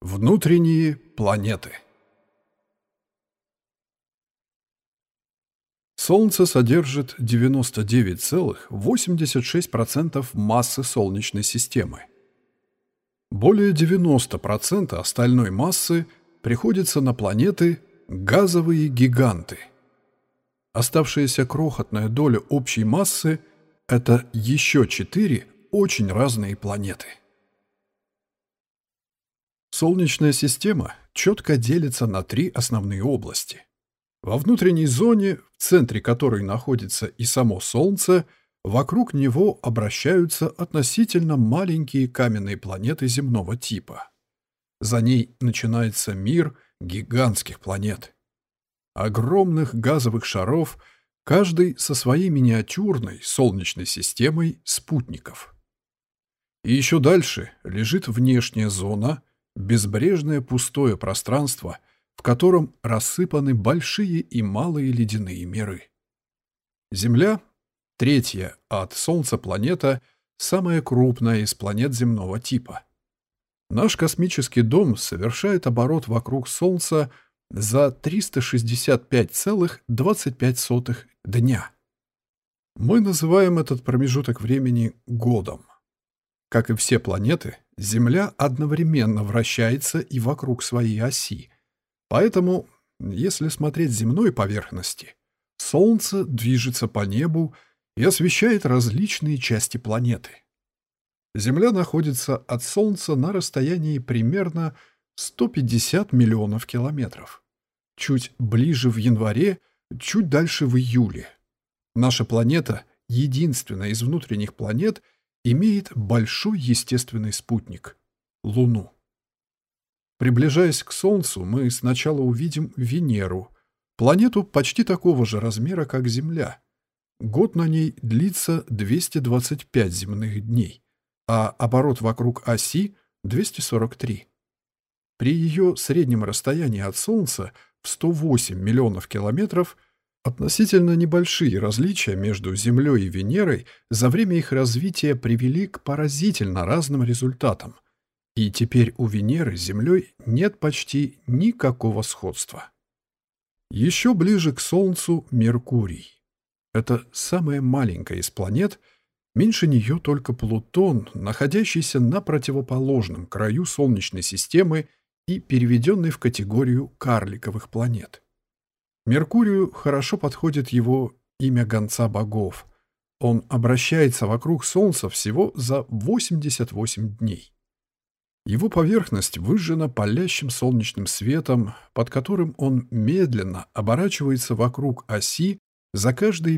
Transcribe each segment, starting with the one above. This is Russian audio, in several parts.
Внутренние планеты. Солнце содержит 99,86% массы Солнечной системы. Более 90% остальной массы приходится на планеты газовые гиганты. Оставшаяся крохотная доля общей массы – это еще 4 очень разные планеты. Солнечная система четко делится на 3 основные области. Во внутренней зоне, в центре которой находится и само Солнце, вокруг него обращаются относительно маленькие каменные планеты земного типа. За ней начинается мир гигантских планет. Огромных газовых шаров, каждый со своей миниатюрной Солнечной системой спутников. И еще дальше лежит внешняя зона, безбрежное пустое пространство, в котором рассыпаны большие и малые ледяные миры. Земля, третья от Солнца планета, самая крупная из планет земного типа. Наш космический дом совершает оборот вокруг Солнца за 365,25 дня. Мы называем этот промежуток времени годом. Как и все планеты, Земля одновременно вращается и вокруг своей оси. Поэтому, если смотреть с земной поверхности, Солнце движется по небу и освещает различные части планеты. Земля находится от Солнца на расстоянии примерно 150 миллионов километров. Чуть ближе в январе, чуть дальше в июле. Наша планета, единственная из внутренних планет, имеет большой естественный спутник — Луну. Приближаясь к Солнцу, мы сначала увидим Венеру, планету почти такого же размера, как Земля. Год на ней длится 225 земных дней, а оборот вокруг оси — 243. При ее среднем расстоянии от Солнца в 108 миллионов километров относительно небольшие различия между Землей и Венерой за время их развития привели к поразительно разным результатам. И теперь у Венеры с Землей нет почти никакого сходства. Еще ближе к Солнцу Меркурий. Это самая маленькая из планет, меньше нее только Плутон, находящийся на противоположном краю Солнечной системы и переведенный в категорию карликовых планет. Меркурию хорошо подходит его имя гонца богов. Он обращается вокруг Солнца всего за 88 дней. Его поверхность выжжена палящим солнечным светом, под которым он медленно оборачивается вокруг оси за каждые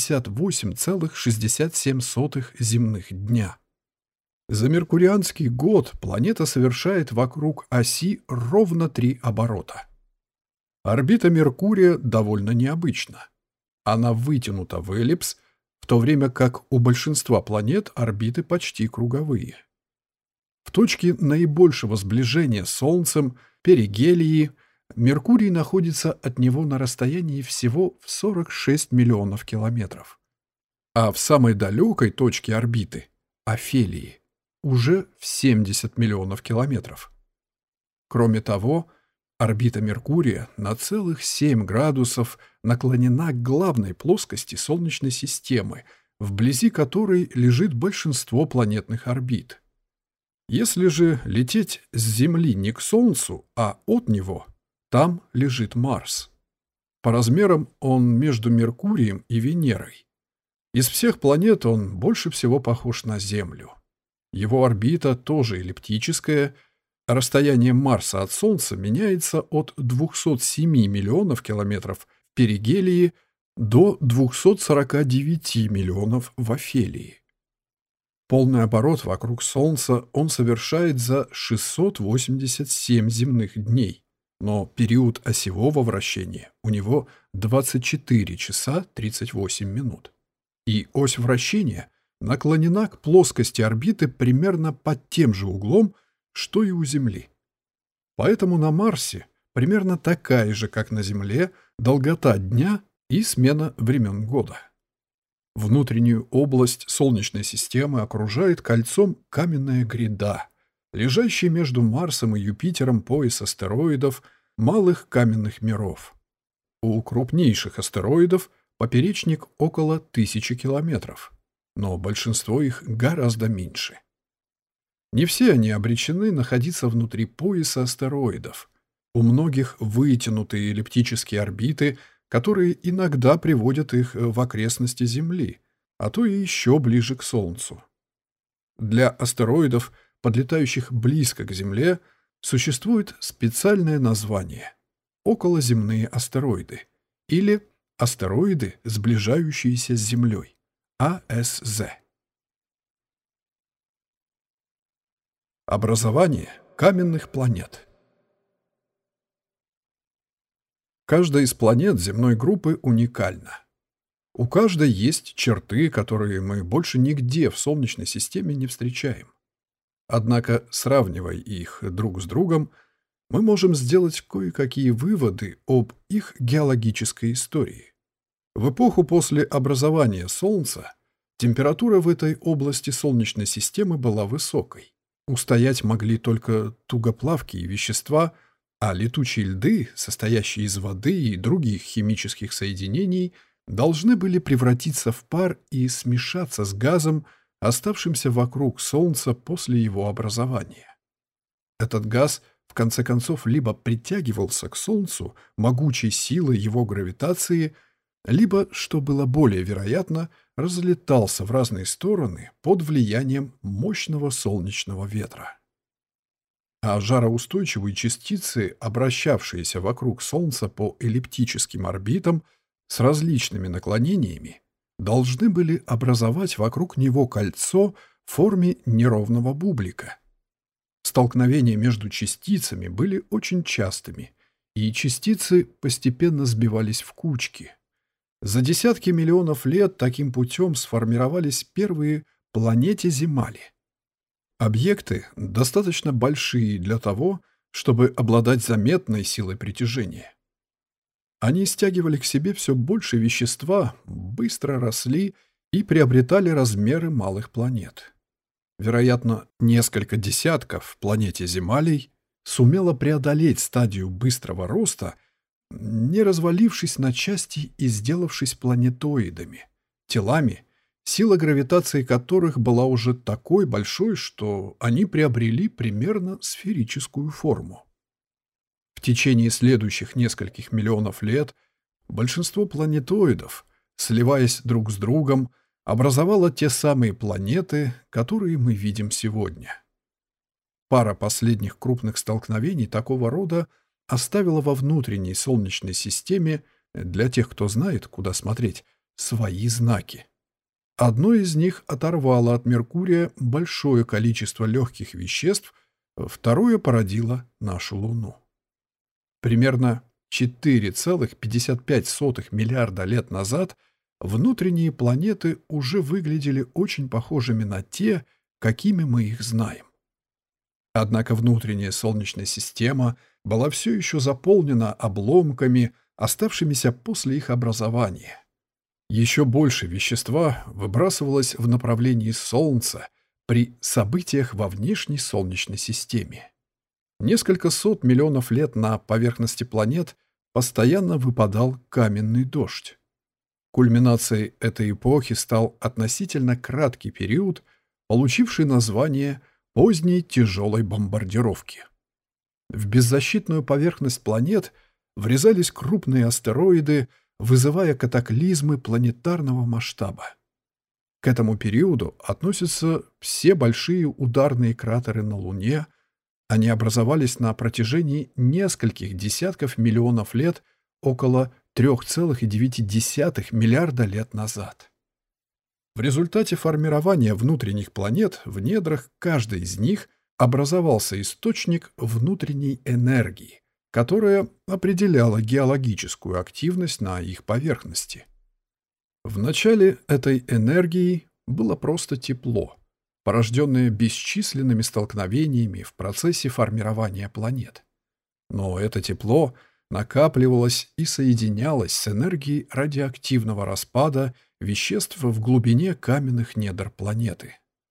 58,67 земных дня. За меркурианский год планета совершает вокруг оси ровно 3 оборота. Орбита Меркурия довольно необычна. Она вытянута в эллипс, в то время как у большинства планет орбиты почти круговые. В точке наибольшего сближения с Солнцем, перигелии, Меркурий находится от него на расстоянии всего в 46 миллионов километров. А в самой далекой точке орбиты, Афелии, уже в 70 миллионов километров. Кроме того, орбита Меркурия на целых 7 градусов наклонена к главной плоскости Солнечной системы, вблизи которой лежит большинство планетных орбит. Если же лететь с Земли не к Солнцу, а от него, там лежит Марс. По размерам он между Меркурием и Венерой. Из всех планет он больше всего похож на Землю. Его орбита тоже эллиптическая. Расстояние Марса от Солнца меняется от 207 миллионов километров в перигелии до 249 миллионов в Афелии. Полный оборот вокруг Солнца он совершает за 687 земных дней, но период осевого вращения у него 24 часа 38 минут. И ось вращения наклонена к плоскости орбиты примерно под тем же углом, что и у Земли. Поэтому на Марсе примерно такая же, как на Земле, долгота дня и смена времен года. Внутреннюю область Солнечной системы окружает кольцом каменная гряда, лежащий между Марсом и Юпитером пояс астероидов, малых каменных миров. У крупнейших астероидов поперечник около 1000 километров, но большинство их гораздо меньше. Не все они обречены находиться внутри пояса астероидов. У многих вытянутые эллиптические орбиты, которые иногда приводят их в окрестности Земли, а то и еще ближе к Солнцу. Для астероидов, подлетающих близко к Земле, существует специальное название – околоземные астероиды или астероиды, сближающиеся с Землей – АСЗ. Образование каменных планет. Каждая из планет земной группы уникальна. У каждой есть черты, которые мы больше нигде в Солнечной системе не встречаем. Однако, сравнивая их друг с другом, мы можем сделать кое-какие выводы об их геологической истории. В эпоху после образования Солнца температура в этой области Солнечной системы была высокой. Устоять могли только тугоплавкие вещества, а летучие льды, состоящие из воды и других химических соединений, должны были превратиться в пар и смешаться с газом, оставшимся вокруг Солнца после его образования. Этот газ, в конце концов, либо притягивался к Солнцу могучей силой его гравитации, либо, что было более вероятно, разлетался в разные стороны под влиянием мощного солнечного ветра. А жароустойчивые частицы, обращавшиеся вокруг Солнца по эллиптическим орбитам с различными наклонениями, должны были образовать вокруг него кольцо в форме неровного бублика. Столкновения между частицами были очень частыми, и частицы постепенно сбивались в кучки. За десятки миллионов лет таким путем сформировались первые планети-Земали. Объекты, достаточно большие для того, чтобы обладать заметной силой притяжения. Они стягивали к себе все больше вещества, быстро росли и приобретали размеры малых планет. Вероятно, несколько десятков планете-Земалей сумело преодолеть стадию быстрого роста, не развалившись на части и сделавшись планетоидами, телами, сила гравитации которых была уже такой большой, что они приобрели примерно сферическую форму. В течение следующих нескольких миллионов лет большинство планетоидов, сливаясь друг с другом, образовало те самые планеты, которые мы видим сегодня. Пара последних крупных столкновений такого рода оставила во внутренней Солнечной системе, для тех, кто знает, куда смотреть, свои знаки. Одно из них оторвало от Меркурия большое количество легких веществ, второе породило нашу Луну. Примерно 4,55 миллиарда лет назад внутренние планеты уже выглядели очень похожими на те, какими мы их знаем. Однако внутренняя Солнечная система была все еще заполнена обломками, оставшимися после их образования. Еще больше вещества выбрасывалось в направлении Солнца при событиях во внешней Солнечной системе. Несколько сот миллионов лет на поверхности планет постоянно выпадал каменный дождь. Кульминацией этой эпохи стал относительно краткий период, получивший название поздней тяжелой бомбардировки. В беззащитную поверхность планет врезались крупные астероиды, вызывая катаклизмы планетарного масштаба. К этому периоду относятся все большие ударные кратеры на Луне. Они образовались на протяжении нескольких десятков миллионов лет, около 3,9 миллиарда лет назад. В результате формирования внутренних планет в недрах каждой из них образовался источник внутренней энергии, которая определяла геологическую активность на их поверхности. В начале этой энергии было просто тепло, порожденное бесчисленными столкновениями в процессе формирования планет. Но это тепло накапливалось и соединялось с энергией радиоактивного распада веществ в глубине каменных недр планеты.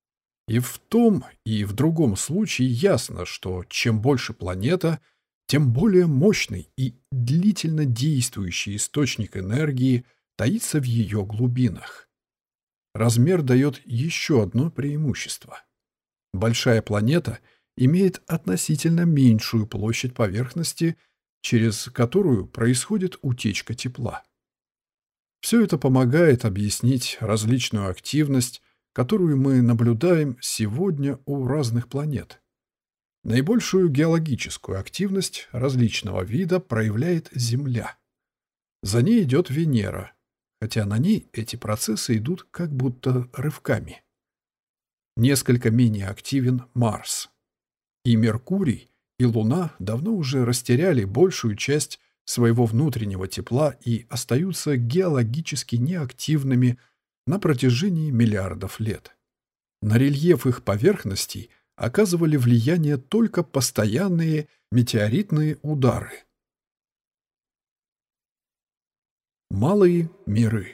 И в том, и в другом случае ясно, что чем больше планета, тем более мощный и длительно действующий источник энергии таится в ее глубинах. Размер дает еще одно преимущество. Большая планета имеет относительно меньшую площадь поверхности, через которую происходит утечка тепла. Все это помогает объяснить различную активность, которую мы наблюдаем сегодня у разных планет. Наибольшую геологическую активность различного вида проявляет Земля. За ней идет Венера, хотя на ней эти процессы идут как будто рывками. Несколько менее активен Марс. И Меркурий, и Луна давно уже растеряли большую часть своего внутреннего тепла и остаются геологически неактивными на протяжении миллиардов лет. На рельеф их поверхностей оказывали влияние только постоянные метеоритные удары. Малые миры.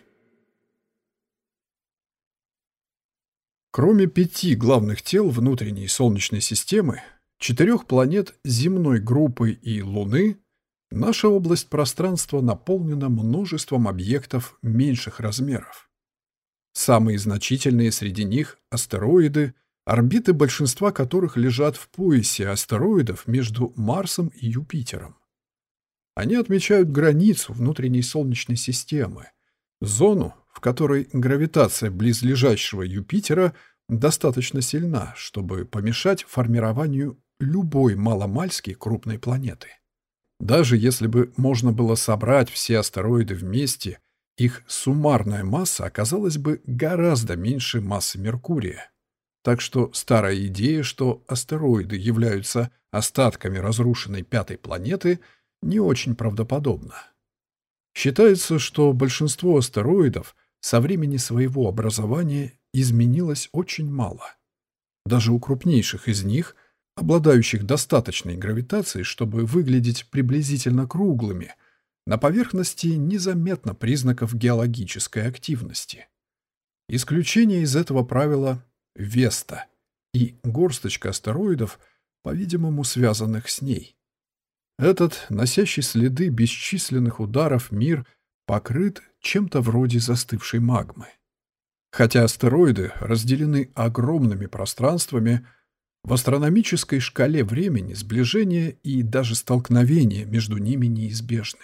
Кроме 5 главных тел внутренней Солнечной системы, 4 планет земной группы и Луны, наша область пространства наполнена множеством объектов меньших размеров. Самые значительные среди них – астероиды, орбиты большинства которых лежат в поясе астероидов между Марсом и Юпитером. Они отмечают границу внутренней Солнечной системы, зону, в которой гравитация близлежащего Юпитера достаточно сильна, чтобы помешать формированию любой маломальски крупной планеты. Даже если бы можно было собрать все астероиды вместе, их суммарная масса оказалась бы гораздо меньше массы Меркурия. Так что старая идея, что астероиды являются остатками разрушенной пятой планеты, не очень правдоподобна. Считается, что большинство астероидов со времени своего образования изменилось очень мало. Даже у крупнейших из них, обладающих достаточной гравитацией, чтобы выглядеть приблизительно круглыми, на поверхности незаметно признаков геологической активности. Исключение из этого правила – Веста и горсточка астероидов, по-видимому, связанных с ней. Этот, носящий следы бесчисленных ударов мир, покрыт чем-то вроде застывшей магмы. Хотя астероиды разделены огромными пространствами, в астрономической шкале времени сближение и даже столкновение между ними неизбежны.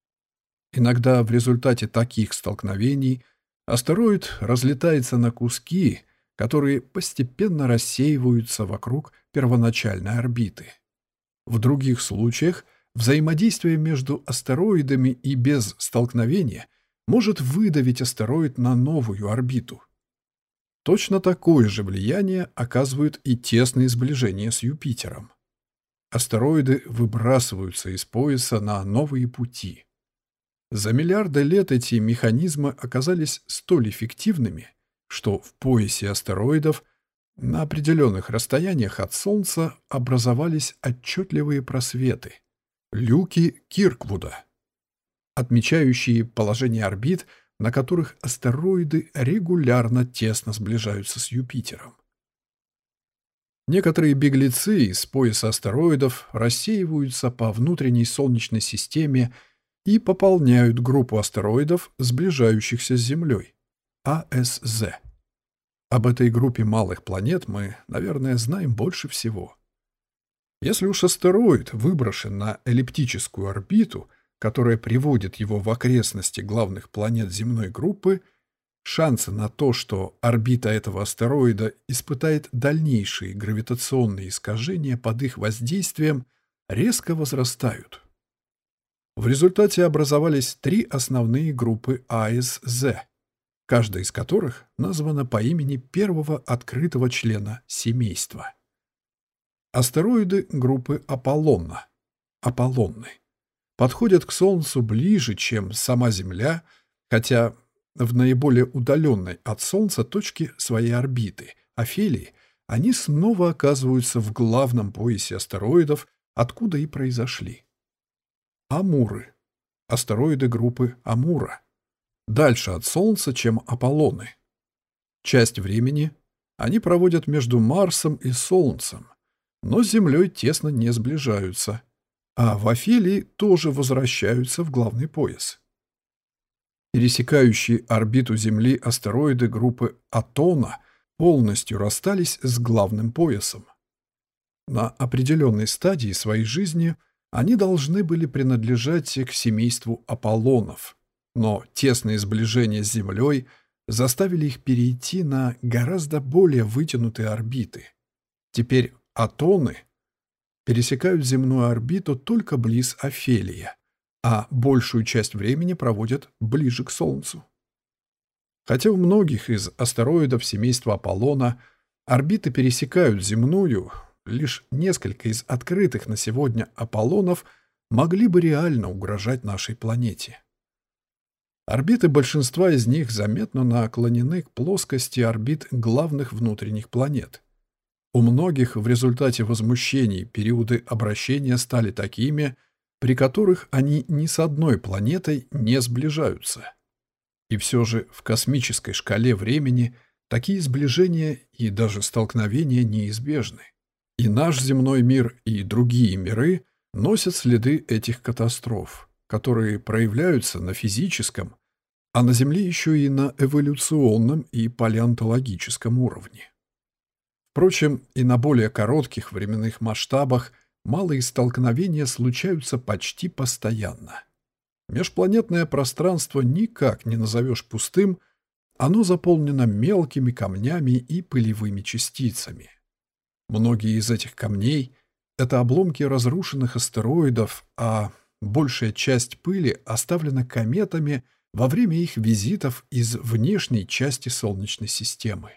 Иногда в результате таких столкновений астероид разлетается на куски, которые постепенно рассеиваются вокруг первоначальной орбиты. В других случаях взаимодействие между астероидами и без столкновения может выдавить астероид на новую орбиту. Точно такое же влияние оказывают и тесные сближения с Юпитером. Астероиды выбрасываются из пояса на новые пути. За миллиарды лет эти механизмы оказались столь эффективными, что в поясе астероидов на определенных расстояниях от Солнца образовались отчетливые просветы – люки Кирквуда, отмечающие положение орбит, на которых астероиды регулярно тесно сближаются с Юпитером. Некоторые беглецы из пояса астероидов рассеиваются по внутренней Солнечной системе и пополняют группу астероидов, сближающихся с Землей – АСЗ. Об этой группе малых планет мы, наверное, знаем больше всего. Если уж астероид выброшен на эллиптическую орбиту, которая приводит его в окрестности главных планет земной группы, шансы на то, что орбита этого астероида испытает дальнейшие гравитационные искажения под их воздействием, резко возрастают. В результате образовались 3 основные группы АСЗ, каждая из которых названа по имени первого открытого члена семейства. Астероиды группы Аполлона, Аполлоны, подходят к Солнцу ближе, чем сама Земля, хотя в наиболее удаленной от Солнца точке своей орбиты, Афелии, они снова оказываются в главном поясе астероидов, откуда и произошли. Амуры, астероиды группы Амура, дальше от Солнца, чем Аполлоны. Часть времени Они проводят между Марсом и Солнцем, но с Землей тесно не сближаются, а в Афелии тоже возвращаются в главный пояс. Пересекающие орбиту Земли астероиды группы Атона полностью расстались с главным поясом. На определенной стадии своей жизни они должны были принадлежать к семейству Аполлонов, но тесные сближения с Землей заставили их перейти на гораздо более вытянутые орбиты. Теперь Атоны пересекают земную орбиту только близ Афелия, а большую часть времени проводят ближе к Солнцу. Хотя у многих из астероидов семейства Аполлона орбиты пересекают земную, лишь несколько из открытых на сегодня Аполлонов могли бы реально угрожать нашей планете. Орбиты большинства из них заметно наклонены к плоскости орбит главных внутренних планет. У многих в результате возмущений периоды обращения стали такими, при которых они ни с одной планетой не сближаются. И все же в космической шкале времени такие сближения и даже столкновения неизбежны. И наш земной мир, и другие миры носят следы этих катастроф, которые проявляются на физическом, а на Земле еще и на эволюционном и палеонтологическом уровне. Впрочем, и на более коротких временных масштабах малые столкновения случаются почти постоянно. Межпланетное пространство никак не назовешь пустым, оно заполнено мелкими камнями и пылевыми частицами. Многие из этих камней — это обломки разрушенных астероидов, а большая часть пыли оставлена кометами во время их визитов из внешней части Солнечной системы.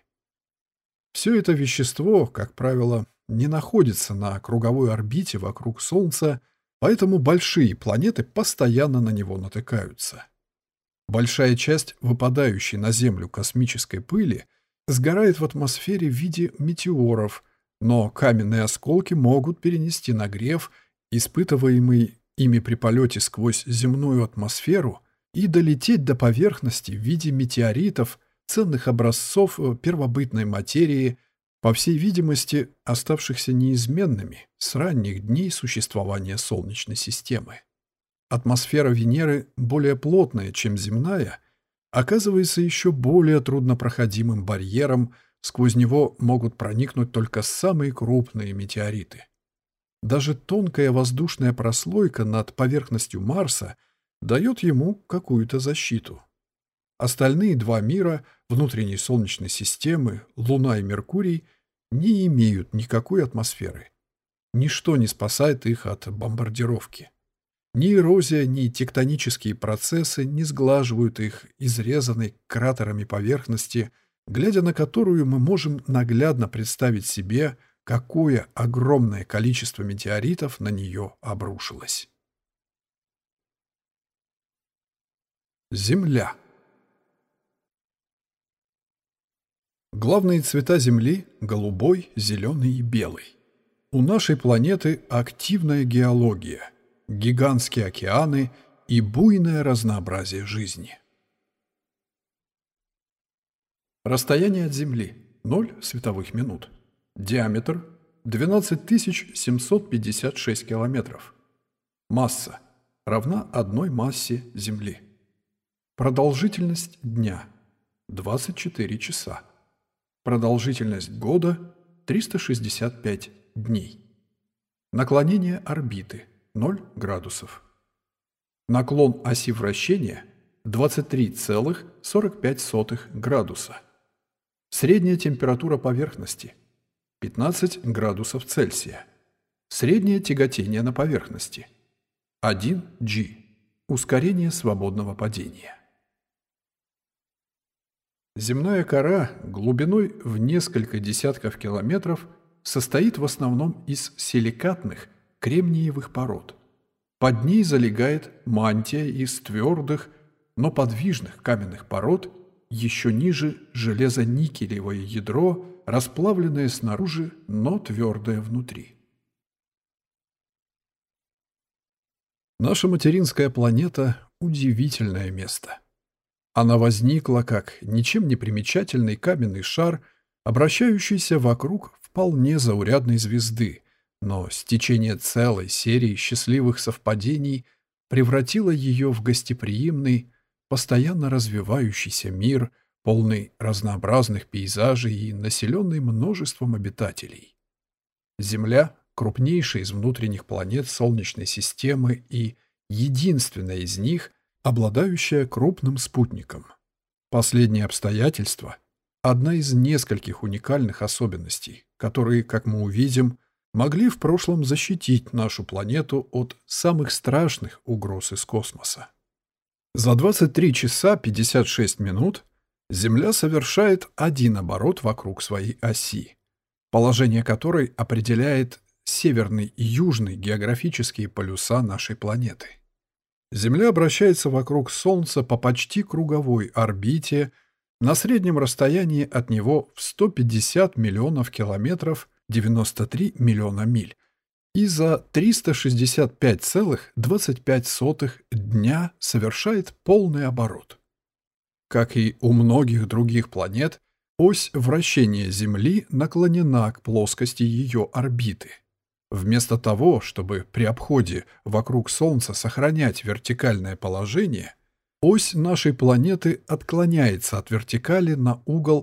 Все это вещество, как правило, не находится на круговой орбите вокруг Солнца, поэтому большие планеты постоянно на него натыкаются. Большая часть выпадающей на Землю космической пыли сгорает в атмосфере в виде метеоров, но каменные осколки могут перенести нагрев, испытываемый ими при полете сквозь земную атмосферу, и долететь до поверхности в виде метеоритов, ценных образцов первобытной материи, по всей видимости, оставшихся неизменными с ранних дней существования Солнечной системы. Атмосфера Венеры, более плотная, чем земная, оказывается еще более труднопроходимым барьером, сквозь него могут проникнуть только самые крупные метеориты. Даже тонкая воздушная прослойка над поверхностью Марса дает ему какую-то защиту. Остальные два мира, внутренней Солнечной системы, Луна и Меркурий, не имеют никакой атмосферы. Ничто не спасает их от бомбардировки. Ни эрозия, ни тектонические процессы не сглаживают их изрезанной кратерами поверхности, глядя на которую мы можем наглядно представить себе, какое огромное количество метеоритов на нее обрушилось. Земля. Главные цвета Земли – голубой, зеленый и белый. У нашей планеты активная геология, гигантские океаны и буйное разнообразие жизни. Расстояние от Земли – 0 световых минут. Диаметр – 12 756 километров. Масса – равна одной массе Земли. Продолжительность дня – 24 часа. Продолжительность года – 365 дней. Наклонение орбиты – 0 градусов. Наклон оси вращения – 23,45 градуса. Средняя температура поверхности – 15 градусов Цельсия. Среднее тяготение на поверхности – 1 G. Ускорение свободного падения. Земная кора глубиной в несколько десятков километров состоит в основном из силикатных кремниевых пород. Под ней залегает мантия из твердых, но подвижных каменных пород, еще ниже железо-никелевое ядро, расплавленное снаружи, но твердое внутри. Наша материнская планета – удивительное место. Она возникла как ничем не примечательный каменный шар, обращающейся вокруг вполне заурядной звезды, но стечение целой серии счастливых совпадений превратило ее в гостеприимный, постоянно развивающийся мир, полный разнообразных пейзажей и населенный множеством обитателей. Земля — крупнейшая из внутренних планет Солнечной системы и единственная из них, обладающая крупным спутником. Последнее обстоятельство — одна из нескольких уникальных особенностей, которые, как мы увидим, могли в прошлом защитить нашу планету от самых страшных угроз из космоса. За 23 часа 56 минут Земля совершает один оборот вокруг своей оси, положение которой определяет северный и южный географические полюса нашей планеты. Земля обращается вокруг Солнца по почти круговой орбите на среднем расстоянии от него в 150 миллионов километров, 93 миллиона миль, и за 365,25 дня совершает полный оборот. Как и у многих других планет, ось вращения Земли наклонена к плоскости ее орбиты. Вместо того, чтобы при обходе вокруг Солнца сохранять вертикальное положение, ось нашей планеты отклоняется от вертикали на угол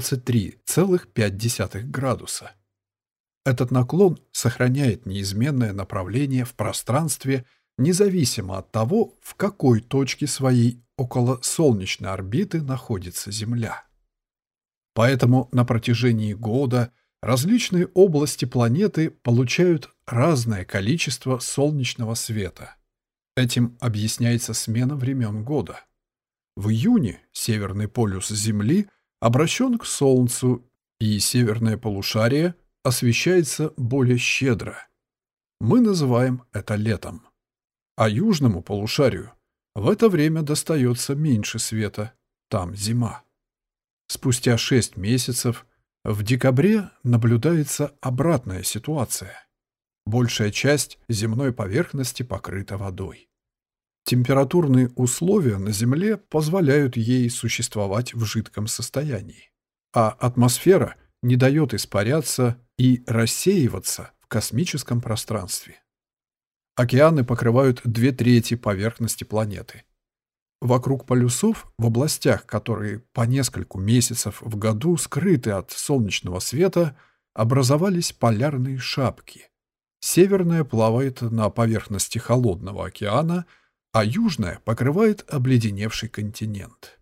23,5 градуса. Этот наклон сохраняет неизменное направление в пространстве, независимо от того, в какой точке своей околосолнечной орбиты находится Земля. Поэтому на протяжении года различные области планеты получают разное количество солнечного света. Этим объясняется смена времен года. В июне северный полюс Земли обращен к Солнцу, и северное полушарие освещается более щедро. Мы называем это летом. А южному полушарию в это время достается меньше света, там зима. Спустя 6 месяцев в декабре наблюдается обратная ситуация. Большая часть земной поверхности покрыта водой. Температурные условия на Земле позволяют ей существовать в жидком состоянии, а атмосфера не дает испаряться и рассеиваться в космическом пространстве. Океаны покрывают 2/3 поверхности планеты. Вокруг полюсов, в областях, которые по нескольку месяцев в году скрыты от солнечного света, образовались полярные шапки. Северная плавает на поверхности холодного океана, а южная покрывает обледеневший континент.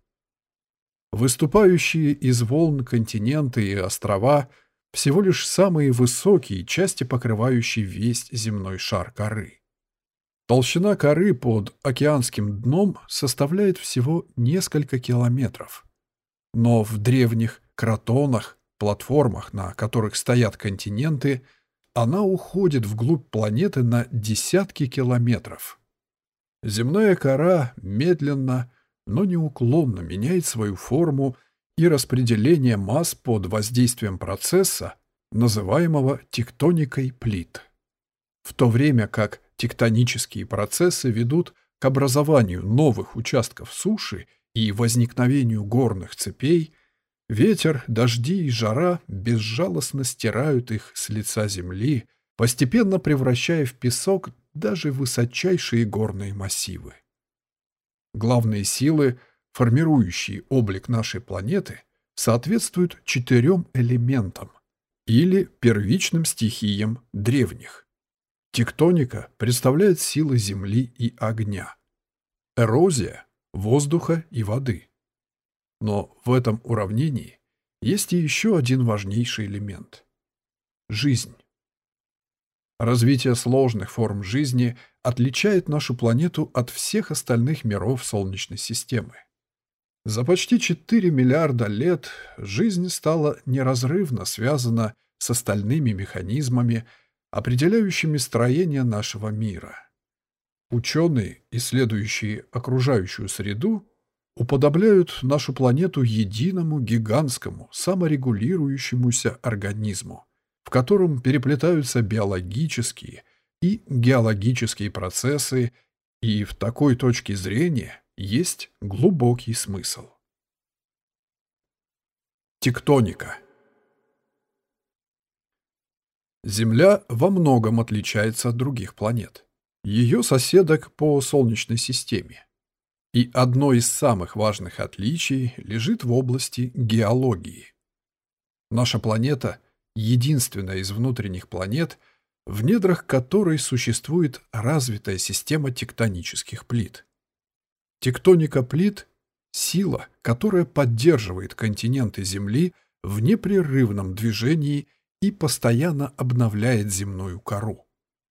Выступающие из волн континенты и острова — всего лишь самые высокие части, покрывающие весь земной шар коры. Толщина коры под океанским дном составляет всего несколько километров. Но в древних кротонах, платформах, на которых стоят континенты, она уходит вглубь планеты на десятки километров. Земная кора медленно, но неуклонно меняет свою форму и распределение масс под воздействием процесса, называемого тектоникой плит. В то время как тектонические процессы ведут к образованию новых участков суши и возникновению горных цепей, ветер, дожди и жара безжалостно стирают их с лица земли, постепенно превращая в песок даже высочайшие горные массивы. Главные силы, формирующие облик нашей планеты, соответствуют 4 элементам или первичным стихиям древних. Тектоника представляет силы земли и огня, эрозия — воздуха и воды. Но в этом уравнении есть и еще один важнейший элемент — жизнь. Развитие сложных форм жизни отличает нашу планету от всех остальных миров Солнечной системы. За почти 4 миллиарда лет жизнь стала неразрывно связана с остальными механизмами, определяющими строение нашего мира. Ученые, исследующие окружающую среду, уподобляют нашу планету единому гигантскому саморегулирующемуся организму, в котором переплетаются биологические и геологические процессы, и в такой точке зрения есть глубокий смысл. Тектоника. Земля во многом отличается от других планет, ее соседок по Солнечной системе. И одно из самых важных отличий лежит в области геологии. Наша планета — единственная из внутренних планет, в недрах которой существует развитая система тектонических плит. Тектоника плит — сила, которая поддерживает континенты Земли в непрерывном движении и постоянно обновляет земную кору.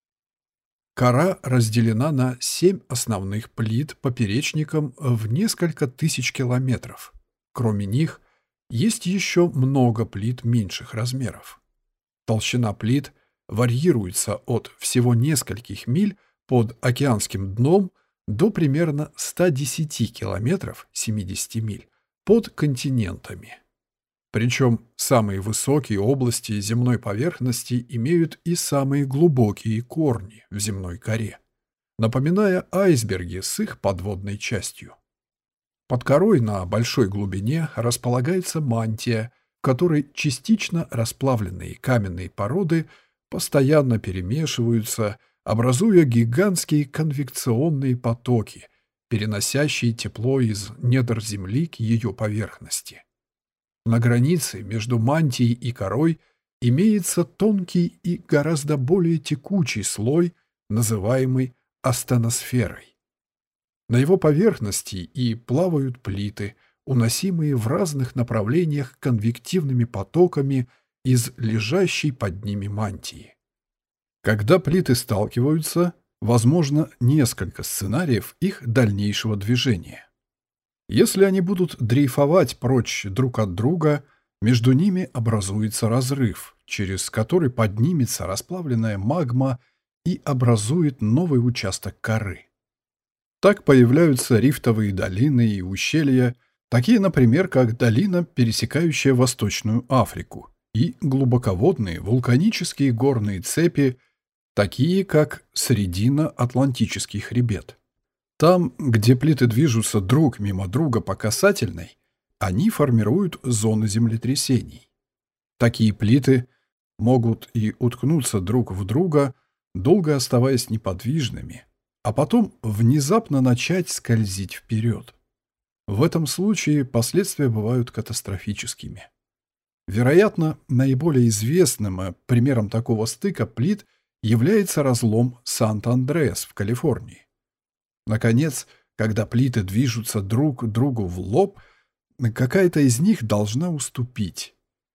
Кора разделена на 7 основных плит поперечником в несколько тысяч километров. Кроме них, есть еще много плит меньших размеров. Толщина плит варьируется от всего нескольких миль под океанским дном до примерно 110 километров, 70 миль, под континентами. Причем самые высокие области земной поверхности имеют и самые глубокие корни в земной коре, напоминая айсберги с их подводной частью. Под корой на большой глубине располагается мантия, в которой частично расплавленные каменные породы постоянно перемешиваются, образуя гигантские конвекционные потоки, переносящие тепло из недр Земли к ее поверхности. На границе между мантией и корой имеется тонкий и гораздо более текучий слой, называемый астеносферой. На его поверхности и плавают плиты, уносимые в разных направлениях конвективными потоками из лежащей под ними мантии. Когда плиты сталкиваются, возможно несколько сценариев их дальнейшего движения. Если они будут дрейфовать прочь друг от друга, между ними образуется разрыв, через который поднимется расплавленная магма и образует новый участок коры. Так появляются рифтовые долины и ущелья, такие, например, как долина, пересекающая Восточную Африку, и глубоководные вулканические горные цепи, такие как Средино-Атлантический хребет. Там, где плиты движутся друг мимо друга по касательной, они формируют зоны землетрясений. Такие плиты могут и уткнуться друг в друга, долго оставаясь неподвижными, а потом внезапно начать скользить вперед. В этом случае последствия бывают катастрофическими. Вероятно, наиболее известным примером такого стыка плит является разлом Сант-Андреас в Калифорнии. Наконец, когда плиты движутся друг другу в лоб, какая-то из них должна уступить.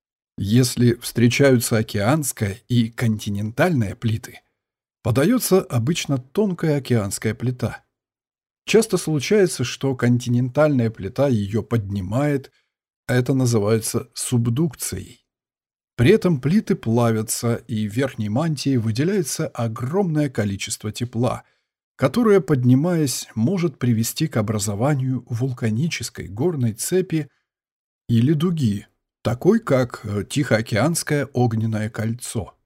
Если встречаются океанская и континентальная плиты, подается обычно тонкая океанская плита. Часто случается, что континентальная плита ее поднимает, а это называется субдукцией. При этом плиты плавятся, и в верхней мантии выделяется огромное количество тепла, которое, поднимаясь, может привести к образованию вулканической горной цепи или дуги, такой как Тихоокеанское огненное кольцо.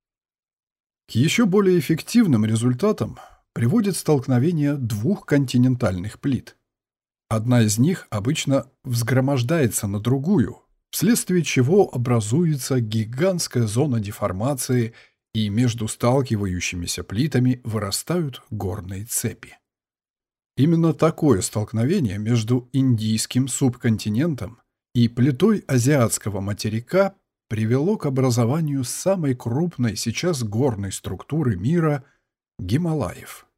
К еще более эффективным результатам приводит столкновение двух континентальных плит. Одна из них обычно взгромождается на другую, вследствие чего образуется гигантская зона деформации, и между сталкивающимися плитами вырастают горные цепи. Именно такое столкновение между индийским субконтинентом и плитой азиатского материка привело к образованию самой крупной сейчас горной структуры мира — Гималаев.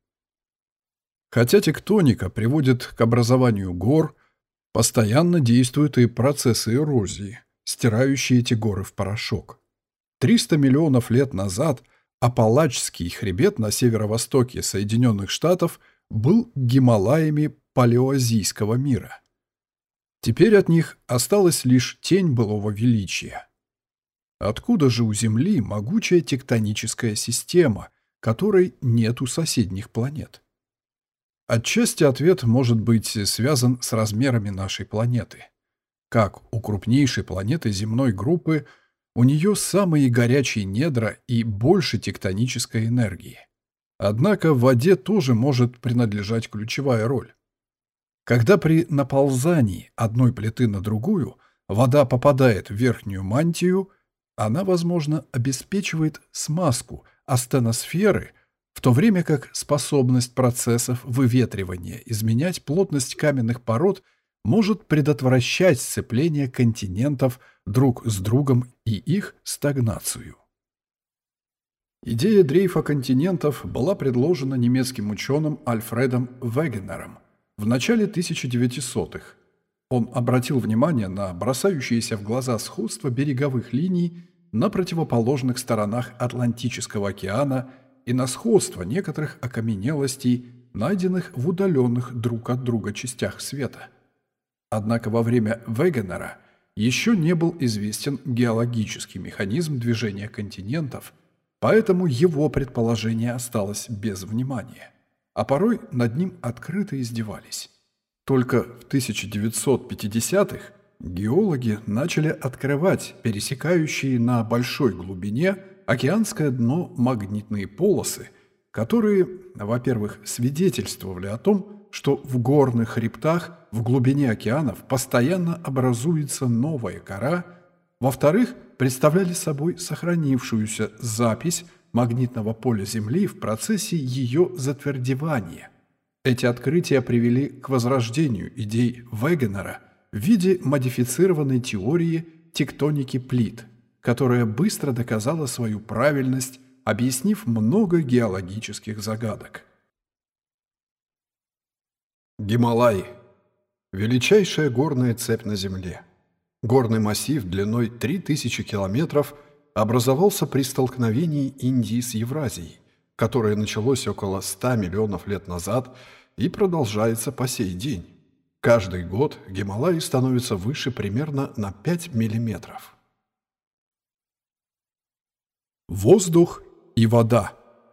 Хотя тектоника приводит к образованию гор, постоянно действуют и процессы эрозии, стирающие эти горы в порошок. 300 миллионов лет назад Апалачский хребет на северо-востоке Соединенных Штатов был Гималаями палеоазийского мира. Теперь от них осталась лишь тень былого величия. Откуда же у Земли могучая тектоническая система, которой нет у соседних планет? Отчасти ответ может быть связан с размерами нашей планеты. Как у крупнейшей планеты земной группы, у нее самые горячие недра и больше тектонической энергии. Однако в воде тоже может принадлежать ключевая роль. Когда при наползании одной плиты на другую вода попадает в верхнюю мантию, Она, возможно, обеспечивает смазку астеносферы, в то время как способность процессов выветривания изменять плотность каменных пород может предотвращать сцепление континентов друг с другом и их стагнацию. Идея дрейфа континентов была предложена немецким ученым Альфредом Вегенером в начале 1900-х. Он обратил внимание на бросающиеся в глаза сходство береговых линий на противоположных сторонах Атлантического океана и на сходство некоторых окаменелостей, найденных в удаленных друг от друга частях света. Однако во время Вегенера еще не был известен геологический механизм движения континентов, поэтому его предположение осталось без внимания, а порой над ним открыто издевались. Только в 1950-х геологи начали открывать пересекающие на большой глубине океанское дно магнитные полосы, которые, во-первых, свидетельствовали о том, что в горных хребтах в глубине океанов постоянно образуется новая кора, во-вторых, представляли собой сохранившуюся запись магнитного поля Земли в процессе ее затвердевания. Эти открытия привели к возрождению идей Вегенера в виде модифицированной теории тектоники плит, которая быстро доказала свою правильность, объяснив много геологических загадок. Гималай – величайшая горная цепь на Земле. Горный массив длиной 3000 километров образовался при столкновении Индии с Евразией, которое началось около 100 миллионов лет назад и продолжается по сей день. Каждый год Гималаи становятся выше примерно на 5 миллиметров. Воздух и вода.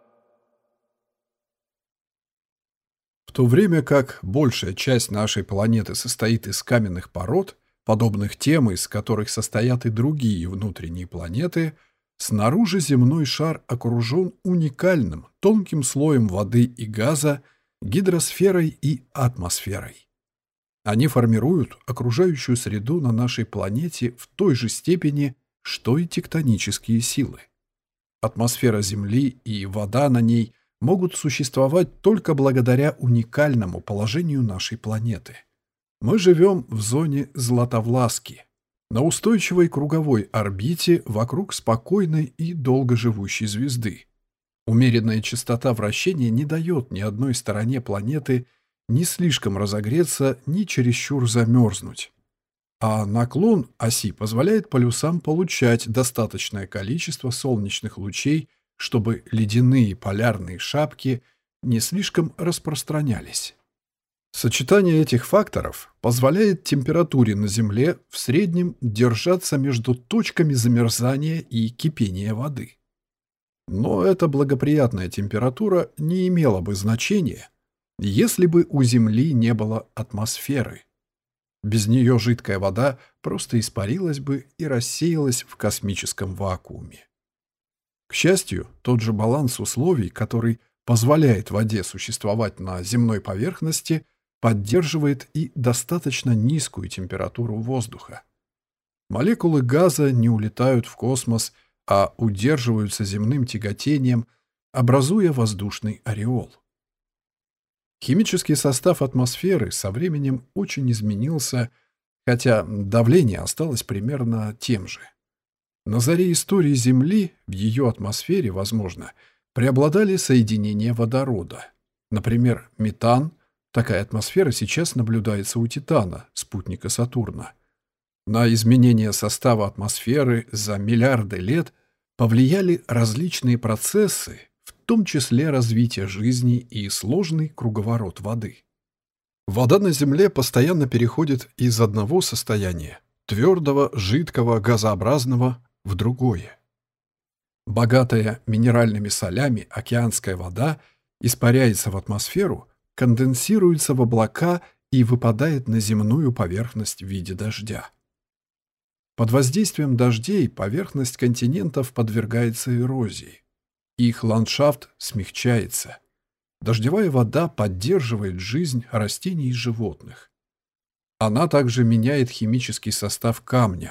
В то время как большая часть нашей планеты состоит из каменных пород, подобных тем, из которых состоят и другие внутренние планеты, снаружи земной шар окружен уникальным тонким слоем воды и газа, гидросферой и атмосферой. Они формируют окружающую среду на нашей планете в той же степени, что и тектонические силы. Атмосфера Земли и вода на ней могут существовать только благодаря уникальному положению нашей планеты. Мы живем в зоне Златовласки, на устойчивой круговой орбите вокруг спокойной и долгоживущей звезды. Умеренная частота вращения не дает ни одной стороне планеты ни слишком разогреться, ни чересчур замерзнуть. А наклон оси позволяет полюсам получать достаточное количество солнечных лучей, чтобы ледяные полярные шапки не слишком распространялись. Сочетание этих факторов позволяет температуре на Земле в среднем держаться между точками замерзания и кипения воды. Но эта благоприятная температура не имела бы значения, если бы у Земли не было атмосферы. Без нее жидкая вода просто испарилась бы и рассеялась в космическом вакууме. К счастью, тот же баланс условий, который позволяет воде существовать на земной поверхности, поддерживает и достаточно низкую температуру воздуха. Молекулы газа не улетают в космос, а удерживаются земным тяготением, образуя воздушный ореол. Химический состав атмосферы со временем очень изменился, хотя давление осталось примерно тем же. На заре истории Земли в ее атмосфере, возможно, преобладали соединения водорода. Например, метан. Такая атмосфера сейчас наблюдается у Титана, спутника Сатурна. На изменение состава атмосферы за миллиарды лет повлияли различные процессы, в том числе развитие жизни и сложный круговорот воды. Вода на Земле постоянно переходит из одного состояния – твердого, жидкого, газообразного – в другое. Богатая минеральными солями океанская вода испаряется в атмосферу, конденсируется в облака и выпадает на земную поверхность в виде дождя. Под воздействием дождей поверхность континентов подвергается эрозии. Их ландшафт смягчается. Дождевая вода поддерживает жизнь растений и животных. Она также меняет химический состав камня,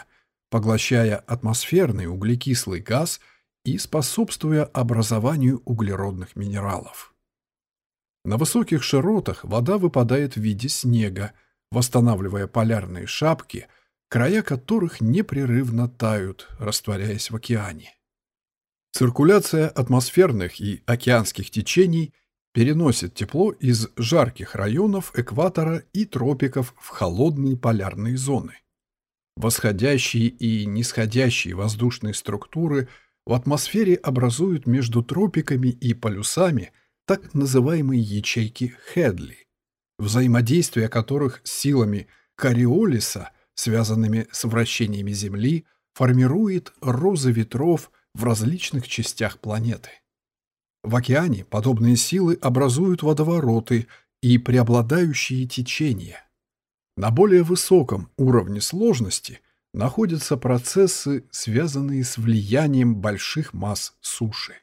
поглощая атмосферный углекислый газ и способствуя образованию углеродных минералов. На высоких широтах вода выпадает в виде снега, восстанавливая полярные шапки, края которых непрерывно тают, растворяясь в океане. Циркуляция атмосферных и океанских течений переносит тепло из жарких районов экватора и тропиков в холодные полярные зоны. Восходящие и нисходящие воздушные структуры в атмосфере образуют между тропиками и полюсами так называемые ячейки Хедли, взаимодействие которых с силами Кориолиса, связанными с вращениями Земли, формирует розы ветров в различных частях планеты. В океане подобные силы образуют водовороты и преобладающие течения. На более высоком уровне сложности находятся процессы, связанные с влиянием больших масс суши.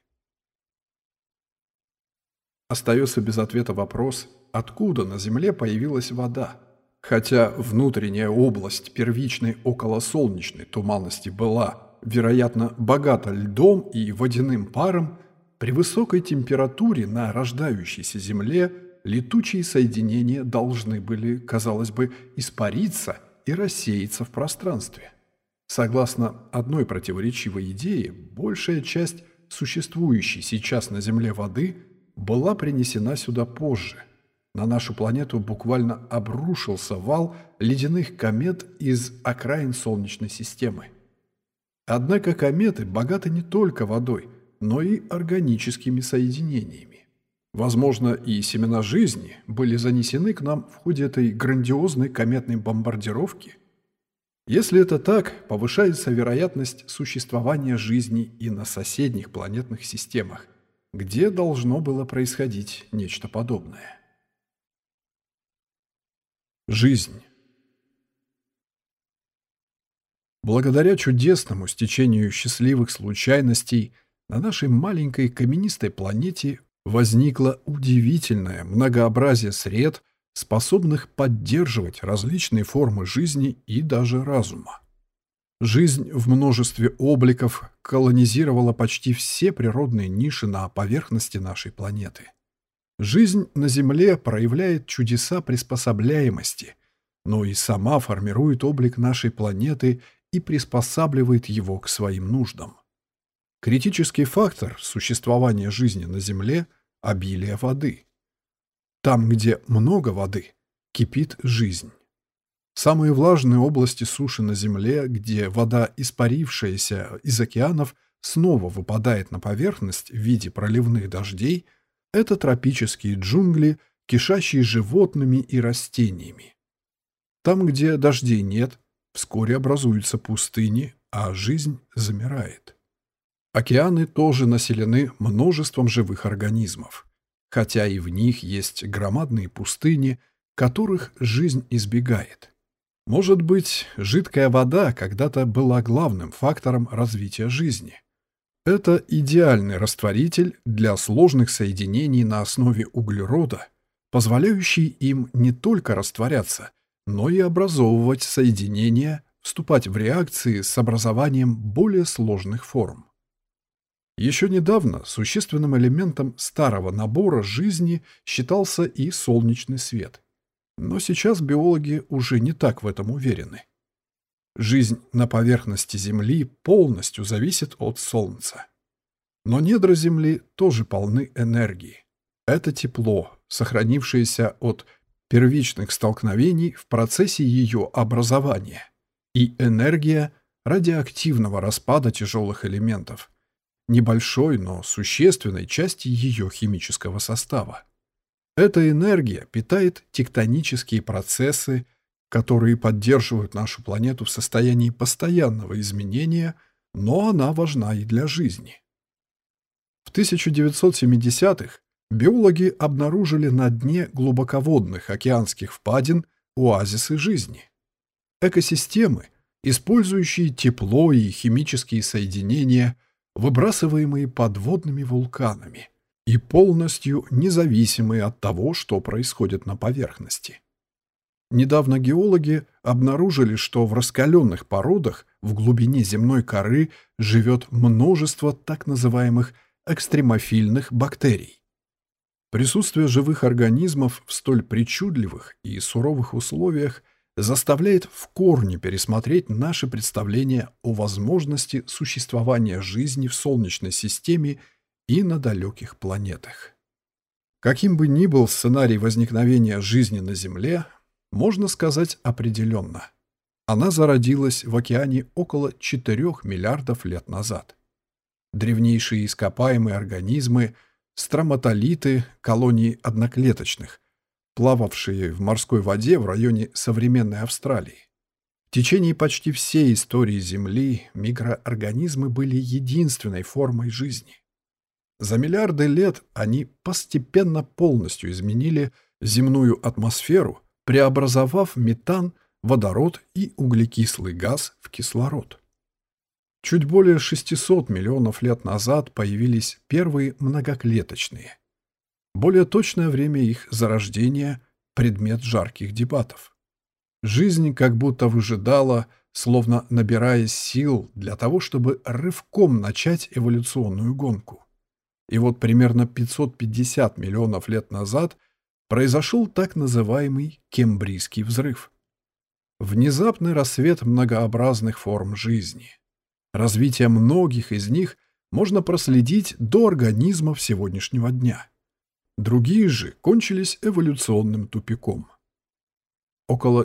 Остается без ответа вопрос, откуда на Земле появилась вода. Хотя внутренняя область первичной околосолнечной туманности была, вероятно, богата льдом и водяным паром, при высокой температуре на рождающейся Земле летучие соединения должны были, казалось бы, испариться и рассеяться в пространстве. Согласно одной противоречивой идее, большая часть существующей сейчас на Земле воды была принесена сюда позже. На нашу планету буквально обрушился вал ледяных комет из окраин Солнечной системы. Однако кометы богаты не только водой, но и органическими соединениями. Возможно, и семена жизни были занесены к нам в ходе этой грандиозной кометной бомбардировки. Если это так, повышается вероятность существования жизни и на соседних планетных системах, где должно было происходить нечто подобное. Жизнь. Благодаря чудесному стечению счастливых случайностей на нашей маленькой каменистой планете возникло удивительное многообразие сред, способных поддерживать различные формы жизни и даже разума. Жизнь в множестве обликов колонизировала почти все природные ниши на поверхности нашей планеты. Жизнь на Земле проявляет чудеса приспособляемости, но и сама формирует облик нашей планеты и приспосабливает его к своим нуждам. Критический фактор существования жизни на Земле – обилие воды. Там, где много воды, кипит жизнь. Самые влажные области суши на Земле, где вода, испарившаяся из океанов, снова выпадает на поверхность в виде проливных дождей – это тропические джунгли, кишащие животными и растениями. Там, где дождей нет, вскоре образуются пустыни, а жизнь замирает. Океаны тоже населены множеством живых организмов, хотя и в них есть громадные пустыни, которых жизнь избегает. Может быть, жидкая вода когда-то была главным фактором развития жизни. Это идеальный растворитель для сложных соединений на основе углерода, позволяющий им не только растворяться, но и образовывать соединения, вступать в реакции с образованием более сложных форм. Еще недавно существенным элементом старого набора жизни считался и солнечный свет. Но сейчас биологи уже не так в этом уверены. Жизнь на поверхности Земли полностью зависит от Солнца. Но недра Земли тоже полны энергии. Это тепло, сохранившееся от первичных столкновений в процессе ее образования, и энергия радиоактивного распада тяжелых элементов, небольшой, но существенной части ее химического состава. Эта энергия питает тектонические процессы, которые поддерживают нашу планету в состоянии постоянного изменения, но она важна и для жизни. В 1970-х биологи обнаружили на дне глубоководных океанских впадин оазисы жизни. Экосистемы, использующие тепло и химические соединения, выбрасываемые подводными вулканами, и полностью независимые от того, что происходит на поверхности. Недавно геологи обнаружили, что в раскаленных породах в глубине земной коры живет множество так называемых экстремофильных бактерий. Присутствие живых организмов в столь причудливых и суровых условиях заставляет в корне пересмотреть наши представления о возможности существования жизни в Солнечной системе и на далеких планетах. Каким бы ни был сценарий возникновения жизни на Земле, можно сказать определенно. Она зародилась в океане около 4 миллиардов лет назад. Древнейшие ископаемые организмы, строматолиты, колонии одноклеточных, плававшие в морской воде в районе современной Австралии. В течение почти всей истории Земли микроорганизмы были единственной формой жизни. За миллиарды лет они постепенно полностью изменили земную атмосферу, преобразовав метан, водород и углекислый газ в кислород. Чуть более 600 миллионов лет назад появились первые многоклеточные. Более точное время их зарождения – предмет жарких дебатов. Жизнь как будто выжидала, словно набираясь сил для того, чтобы рывком начать эволюционную гонку. И вот примерно 550 миллионов лет назад произошел так называемый Кембрийский взрыв. Внезапный рассвет многообразных форм жизни. Развитие многих из них можно проследить до организмов сегодняшнего дня. Другие же кончились эволюционным тупиком. Около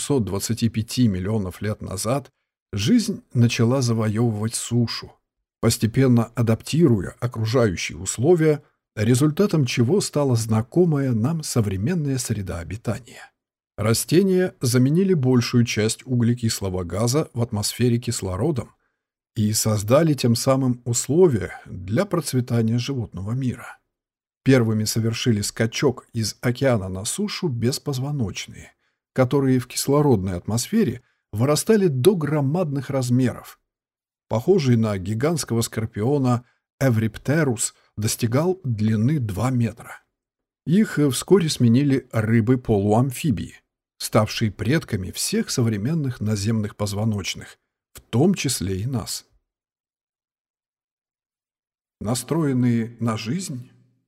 425 миллионов лет назад жизнь начала завоевывать сушу, постепенно адаптируя окружающие условия, результатом чего стала знакомая нам современная среда обитания. Растения заменили большую часть углекислого газа в атмосфере кислородом и создали тем самым условия для процветания животного мира. Первыми совершили скачок из океана на сушу беспозвоночные, которые в кислородной атмосфере вырастали до громадных размеров. Похожий на гигантского скорпиона Эвриптерус достигал длины 2 метра. Их вскоре сменили рыбы-полуамфибии, ставшие предками всех современных наземных позвоночных, в том числе и нас. Настроенные на жизнь?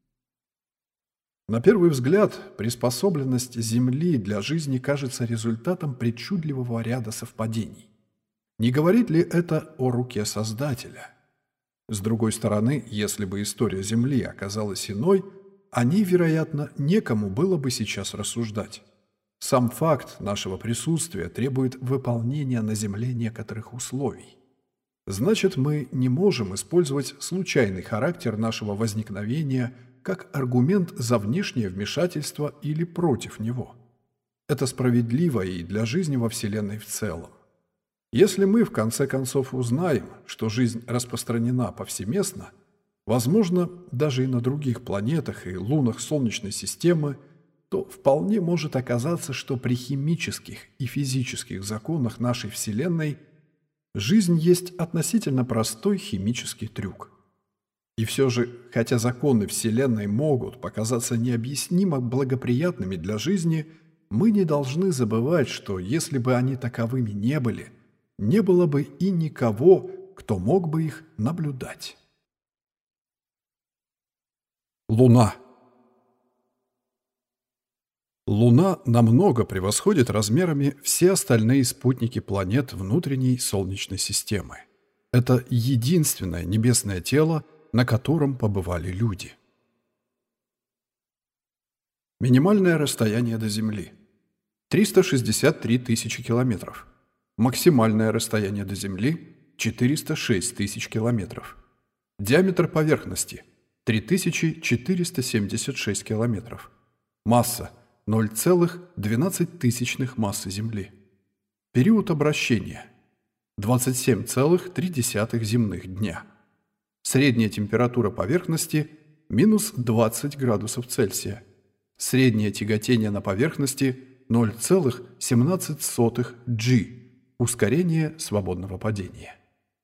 На первый взгляд, приспособленность Земли для жизни кажется результатом причудливого ряда совпадений. Не говорит ли это о руке Создателя? С другой стороны, если бы история Земли оказалась иной, о ней, вероятно, некому было бы сейчас рассуждать. Сам факт нашего присутствия требует выполнения на Земле некоторых условий. Значит, мы не можем использовать случайный характер нашего возникновения как аргумент за внешнее вмешательство или против него. Это справедливо и для жизни во Вселенной в целом. Если мы, в конце концов, узнаем, что жизнь распространена повсеместно, возможно, даже и на других планетах и лунах Солнечной системы, то вполне может оказаться, что при химических и физических законах нашей Вселенной жизнь есть относительно простой химический трюк. И все же, хотя законы Вселенной могут показаться необъяснимо благоприятными для жизни, мы не должны забывать, что если бы они таковыми не были, не было бы и никого, кто мог бы их наблюдать. Луна. Луна намного превосходит размерами все остальные спутники планет внутренней Солнечной системы. Это единственное небесное тело, на котором побывали люди. Минимальное расстояние до Земли – 363 тысячи километров. Максимальное расстояние до Земли – 406 тысяч километров. Диаметр поверхности – 3476 километров. Масса – 0,12 массы Земли. Период обращения – 27,3 земных дня. Средняя температура поверхности – минус 20 градусов Цельсия. Среднее тяготение на поверхности – 0,17 G. Ускорение свободного падения.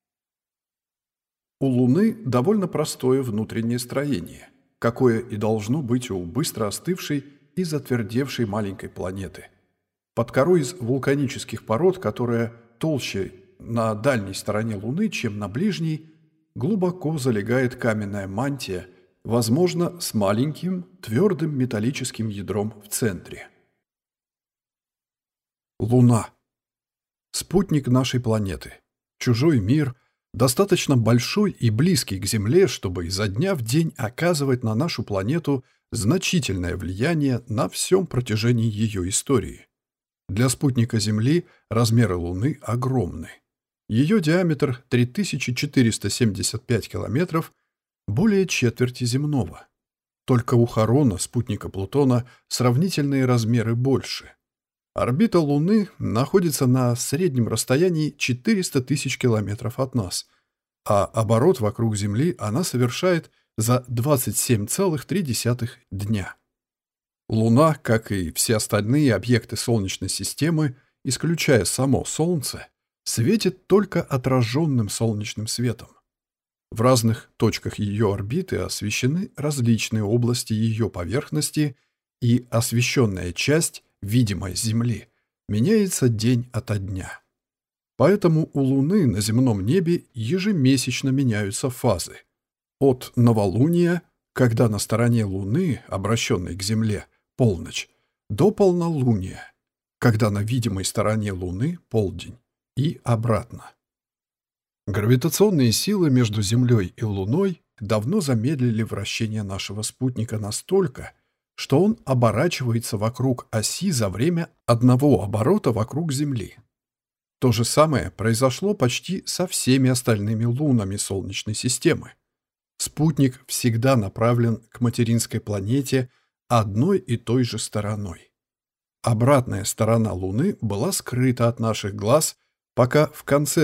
У Луны довольно простое внутреннее строение, какое и должно быть у быстро остывшей и затвердевшей маленькой планеты. под корой из вулканических пород, которая толще на дальней стороне Луны, чем на ближней, глубоко залегает каменная мантия, возможно, с маленьким твердым металлическим ядром в центре. Луна. Спутник нашей планеты. Чужой мир, достаточно большой и близкий к Земле, чтобы изо дня в день оказывать на нашу планету значительное влияние на всем протяжении ее истории. Для спутника Земли размеры Луны огромны. Ее диаметр 3475 километров, более четверти земного. Только у Харона, спутника Плутона, сравнительные размеры больше. Орбита Луны находится на среднем расстоянии 400 тысяч километров от нас, а оборот вокруг Земли она совершает за 27,3 дня. Луна, как и все остальные объекты Солнечной системы, исключая само Солнце, светит только отраженным солнечным светом. В разных точках ее орбиты освещены различные области ее поверхности, и освещенная часть, видимая с Земли, меняется день ото дня. Поэтому у Луны на земном небе ежемесячно меняются фазы. От новолуния, когда на стороне Луны, обращенной к Земле, полночь, до полнолуния, когда на видимой стороне Луны полдень, и обратно. Гравитационные силы между Землей и Луной давно замедлили вращение нашего спутника настолько, что он оборачивается вокруг оси за время одного оборота вокруг Земли. То же самое произошло почти со всеми остальными лунами Солнечной системы. Спутник всегда направлен к материнской планете одной и той же стороной. Обратная сторона Луны была скрыта от наших глаз, пока в конце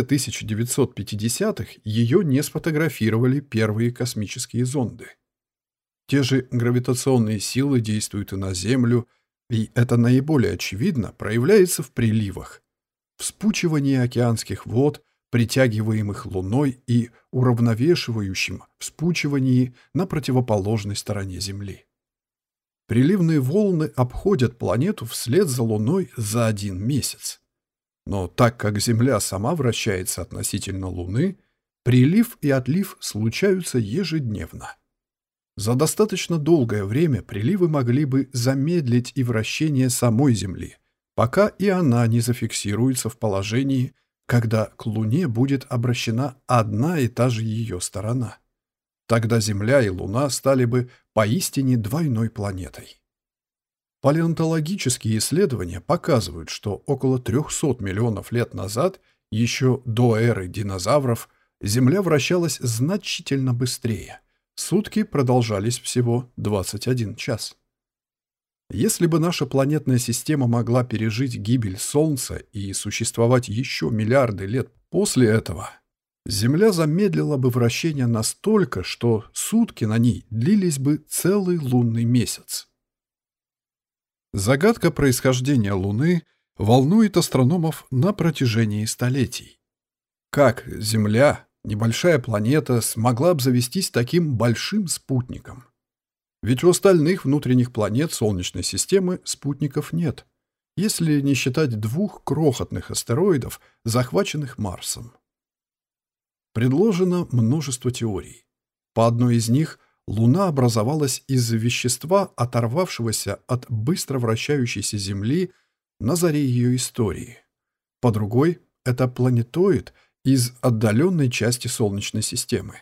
1950-х ее не сфотографировали первые космические зонды. Те же гравитационные силы действуют и на Землю, и это наиболее очевидно проявляется в приливах, вспучивании океанских вод, притягиваемых Луной, и уравновешивающем вспучивании на противоположной стороне Земли. Приливные волны обходят планету вслед за Луной за 1 месяц. Но так как Земля сама вращается относительно Луны, прилив и отлив случаются ежедневно. За достаточно долгое время приливы могли бы замедлить и вращение самой Земли, пока и она не зафиксируется в положении, когда к Луне будет обращена одна и та же ее сторона. Тогда Земля и Луна стали бы поистине двойной планетой. Палеонтологические исследования показывают, что около 300 миллионов лет назад, еще до эры динозавров, Земля вращалась значительно быстрее. Сутки продолжались всего 21 час. Если бы наша планетная система могла пережить гибель Солнца и существовать еще миллиарды лет после этого, Земля замедлила бы вращение настолько, что сутки на ней длились бы целый лунный месяц. Загадка происхождения Луны волнует астрономов на протяжении столетий. Как Земля, небольшая планета, смогла обзавестись таким большим спутником? Ведь у остальных внутренних планет Солнечной системы спутников нет, если не считать 2 крохотных астероидов, захваченных Марсом. Предложено множество теорий. По одной из них Луна образовалась из-за вещества, оторвавшегося от быстро вращающейся Земли на заре ее истории. По другой — это планетоид из отдаленной части Солнечной системы.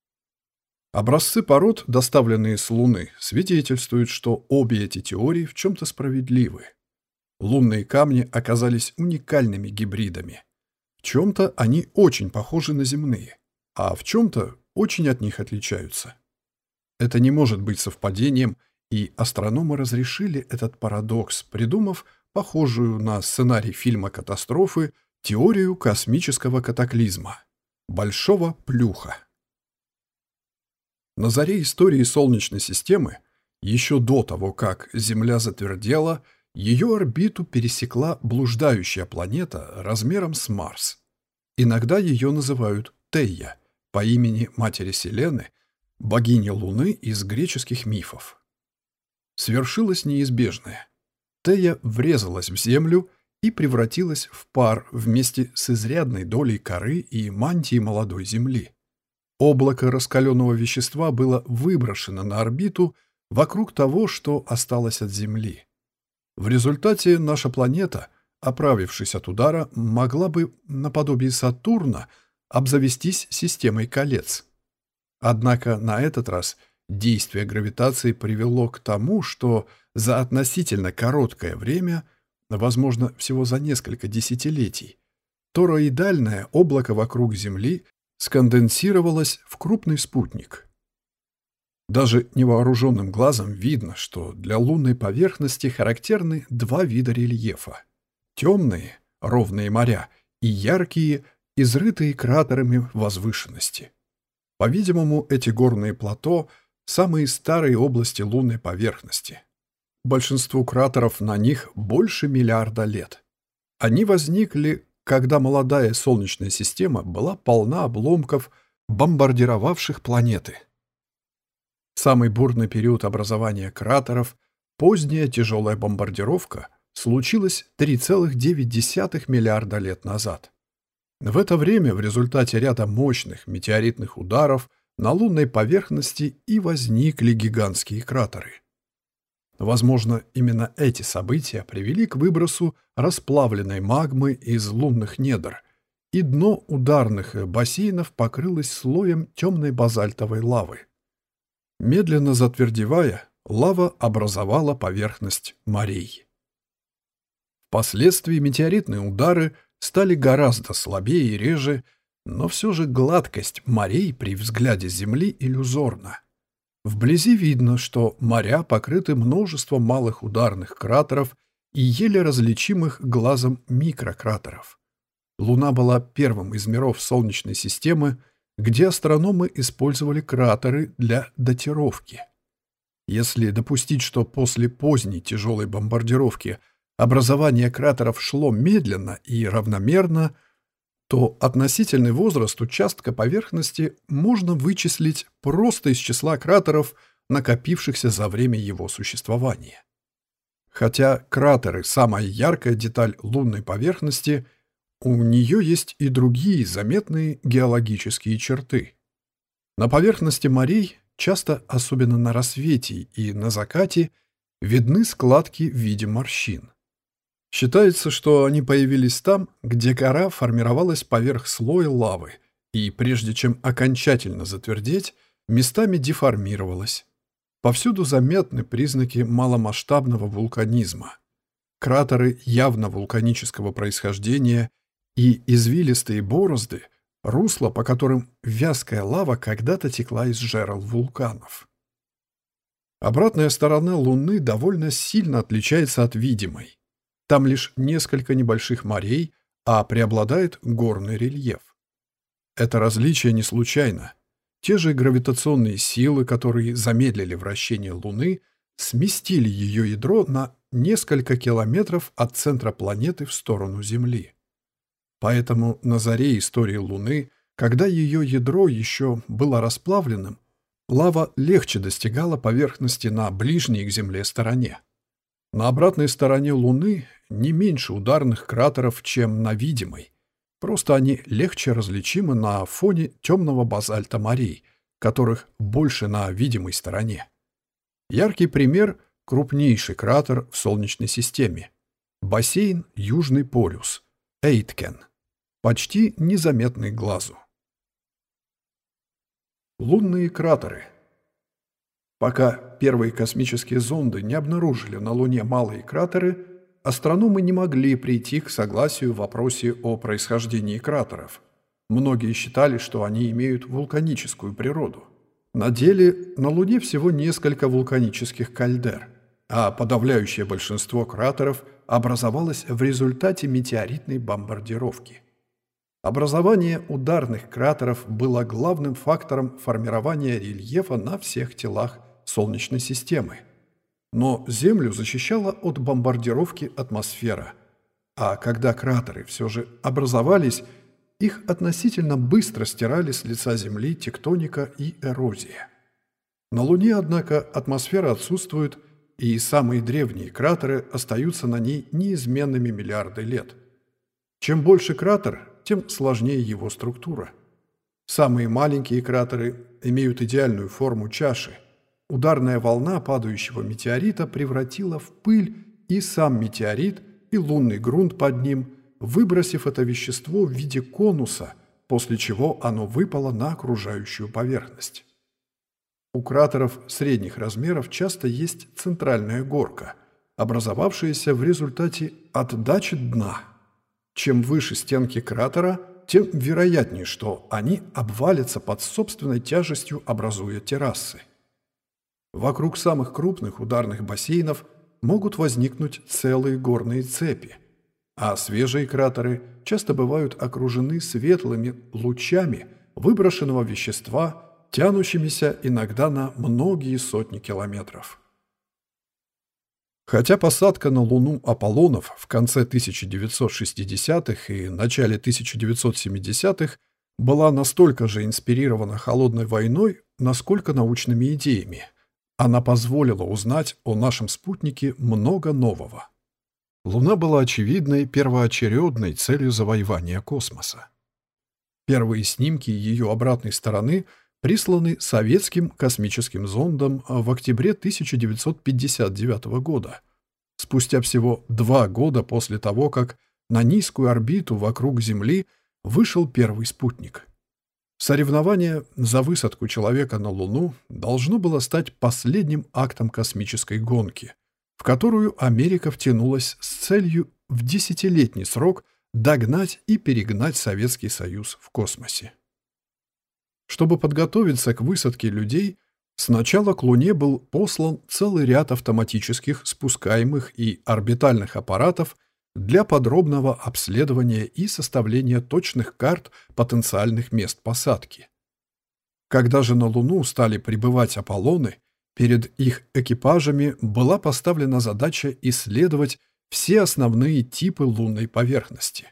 Образцы пород, доставленные с Луны, свидетельствуют, что обе эти теории в чем-то справедливы. Лунные камни оказались уникальными гибридами. В чем-то они очень похожи на земные, а в чем-то очень от них отличаются. Это не может быть совпадением, и астрономы разрешили этот парадокс, придумав похожую на сценарий фильма катастрофы теорию космического катаклизма – Большого Плюха. На заре истории Солнечной системы, еще до того, как Земля затвердела, ее орбиту пересекла блуждающая планета размером с Марс. Иногда ее называют Тея, по имени матери Селены, богини Луны из греческих мифов. Свершилось неизбежное. Тея врезалась в Землю и превратилась в пар вместе с изрядной долей коры и мантии молодой Земли. Облако раскаленного вещества было выброшено на орбиту вокруг того, что осталось от Земли. В результате наша планета, оправившись от удара, могла бы, наподобие Сатурна, обзавестись системой колец. Однако на этот раз действие гравитации привело к тому, что за относительно короткое время, возможно, всего за несколько десятилетий, тороидальное облако вокруг Земли сконденсировалось в крупный спутник. Даже невооруженным глазом видно, что для лунной поверхности характерны два вида рельефа: темные, ровные моря, и яркие, изрытые кратерами возвышенности. По-видимому, эти горные плато – самые старые области лунной поверхности. Большинству кратеров на них больше миллиарда лет. Они возникли, когда молодая Солнечная система была полна обломков, бомбардировавших планеты. Самый бурный период образования кратеров, поздняя тяжелая бомбардировка, случилась 3,9 миллиарда лет назад. В это время в результате ряда мощных метеоритных ударов на лунной поверхности и возникли гигантские кратеры. Возможно, именно эти события привели к выбросу расплавленной магмы из лунных недр, и дно ударных бассейнов покрылось слоем темной базальтовой лавы. Медленно затвердевая, лава образовала поверхность морей. Впоследствии метеоритные удары стали гораздо слабее и реже, но все же гладкость морей при взгляде с Земли иллюзорна. Вблизи видно, что моря покрыты множеством малых ударных кратеров и еле различимых глазом микрократеров. Луна была первым из миров Солнечной системы, где астрономы использовали кратеры для датировки. Если допустить, что после поздней тяжелой бомбардировки образование кратеров шло медленно и равномерно, то относительный возраст участка поверхности можно вычислить просто из числа кратеров, накопившихся за время его существования. Хотя кратеры – самая яркая деталь лунной поверхности, у нее есть и другие заметные геологические черты. На поверхности морей, часто особенно на рассвете и на закате, видны складки в виде морщин. Считается, что они появились там, где кора формировалась поверх слоя лавы и, прежде чем окончательно затвердеть, местами деформировалась. Повсюду заметны признаки маломасштабного вулканизма. Кратеры явно вулканического происхождения и извилистые борозды, русла, по которым вязкая лава когда-то текла из жерл вулканов. Обратная сторона Луны довольно сильно отличается от видимой. Там лишь несколько небольших морей, а преобладает горный рельеф. Это различие не случайно. Те же гравитационные силы, которые замедлили вращение Луны, сместили ее ядро на несколько километров от центра планеты в сторону Земли. Поэтому на заре истории Луны, когда ее ядро еще было расплавленным, лава легче достигала поверхности на ближней к Земле стороне. На обратной стороне Луны не меньше ударных кратеров, чем на видимой. Просто они легче различимы на фоне темного базальта морей, которых больше на видимой стороне. Яркий пример – крупнейший кратер в Солнечной системе. Бассейн Южный полюс, Эйткен, почти незаметный глазу. Лунные кратеры. Пока первые космические зонды не обнаружили на Луне малые кратеры, астрономы не могли прийти к согласию в вопросе о происхождении кратеров. Многие считали, что они имеют вулканическую природу. На деле на Луне всего несколько вулканических кальдер, а подавляющее большинство кратеров образовалось в результате метеоритной бомбардировки. Образование ударных кратеров было главным фактором формирования рельефа на всех телах Солнечной системы. Но Землю защищала от бомбардировки атмосфера, а когда кратеры все же образовались, их относительно быстро стирали с лица Земли тектоника и эрозия. На Луне, однако, атмосфера отсутствует, и самые древние кратеры остаются на ней неизменными миллиарды лет. Чем больше кратер, тем сложнее его структура. Самые маленькие кратеры имеют идеальную форму чаши. Ударная волна падающего метеорита превратила в пыль и сам метеорит, и лунный грунт под ним, выбросив это вещество в виде конуса, после чего оно выпало на окружающую поверхность. У кратеров средних размеров часто есть центральная горка, образовавшаяся в результате отдачи дна. Чем выше стенки кратера, тем вероятнее, что они обвалятся под собственной тяжестью, образуя террасы. Вокруг самых крупных ударных бассейнов могут возникнуть целые горные цепи, а свежие кратеры часто бывают окружены светлыми лучами выброшенного вещества, тянущимися иногда на многие сотни километров. Хотя посадка на Луну Аполлонов в конце 1960-х и начале 1970-х была настолько же инспирирована холодной войной, насколько научными идеями, она позволила узнать о нашем спутнике много нового. Луна была очевидной первоочередной целью завоевания космоса. Первые снимки ее обратной стороны присланы советским космическим зондом в октябре 1959 года, спустя всего 2 года после того, как на низкую орбиту вокруг Земли вышел первый спутник. Соревнование за высадку человека на Луну должно было стать последним актом космической гонки, в которую Америка втянулась с целью в десятилетний срок догнать и перегнать Советский Союз в космосе. Чтобы подготовиться к высадке людей, сначала к Луне был послан целый ряд автоматических спускаемых и орбитальных аппаратов для подробного обследования и составления точных карт потенциальных мест посадки. Когда же на Луну стали прибывать Аполлоны, перед их экипажами была поставлена задача исследовать все основные типы лунной поверхности.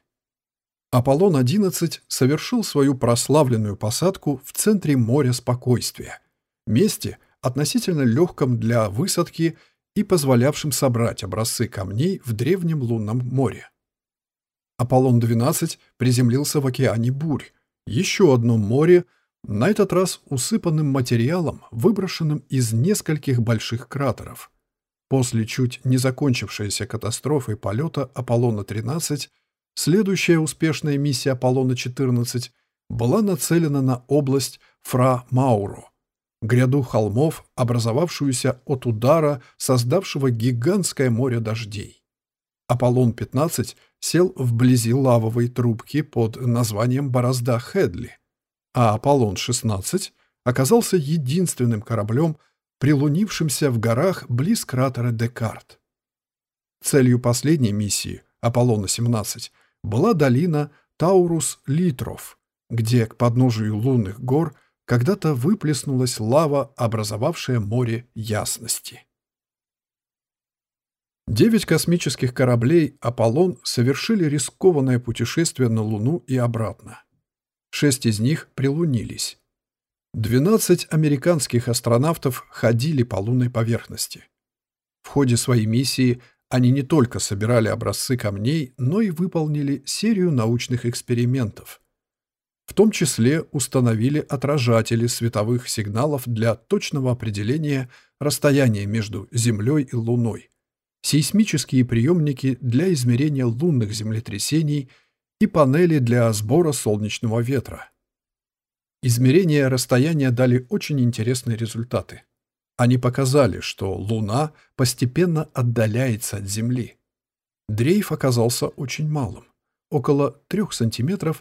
Аполлон-11 совершил свою прославленную посадку в центре моря Спокойствия, месте, относительно легком для высадки и позволявшим собрать образцы камней в древнем лунном море. Аполлон-12 приземлился в океане Бурь, еще одном море, на этот раз усыпанным материалом, выброшенным из нескольких больших кратеров. После чуть не закончившейся катастрофой полета Аполлона-13 следующая успешная миссия Аполлона-14 была нацелена на область Фра-Мауро, гряду холмов, образовавшуюся от удара, создавшего гигантское море дождей. Аполлон-15 сел вблизи лавовой трубки под названием Борозда Хедли, а Аполлон-16 оказался единственным кораблем, прилунившимся в горах близ кратера Декарт. Целью последней миссии, Аполлона-17, была долина Таурус-Литров, где к подножию лунных гор когда-то выплеснулась лава, образовавшая море ясности. 9 космических кораблей «Аполлон» совершили рискованное путешествие на Луну и обратно. 6 из них прилунились. 12 американских астронавтов ходили по лунной поверхности. В ходе своей миссии они не только собирали образцы камней, но и выполнили серию научных экспериментов. В том числе установили отражатели световых сигналов для точного определения расстояния между Землей и Луной, сейсмические приемники для измерения лунных землетрясений и панели для сбора солнечного ветра. Измерения расстояния дали очень интересные результаты. Они показали, что Луна постепенно отдаляется от Земли. Дрейф оказался очень малым, около 3 сантиметров,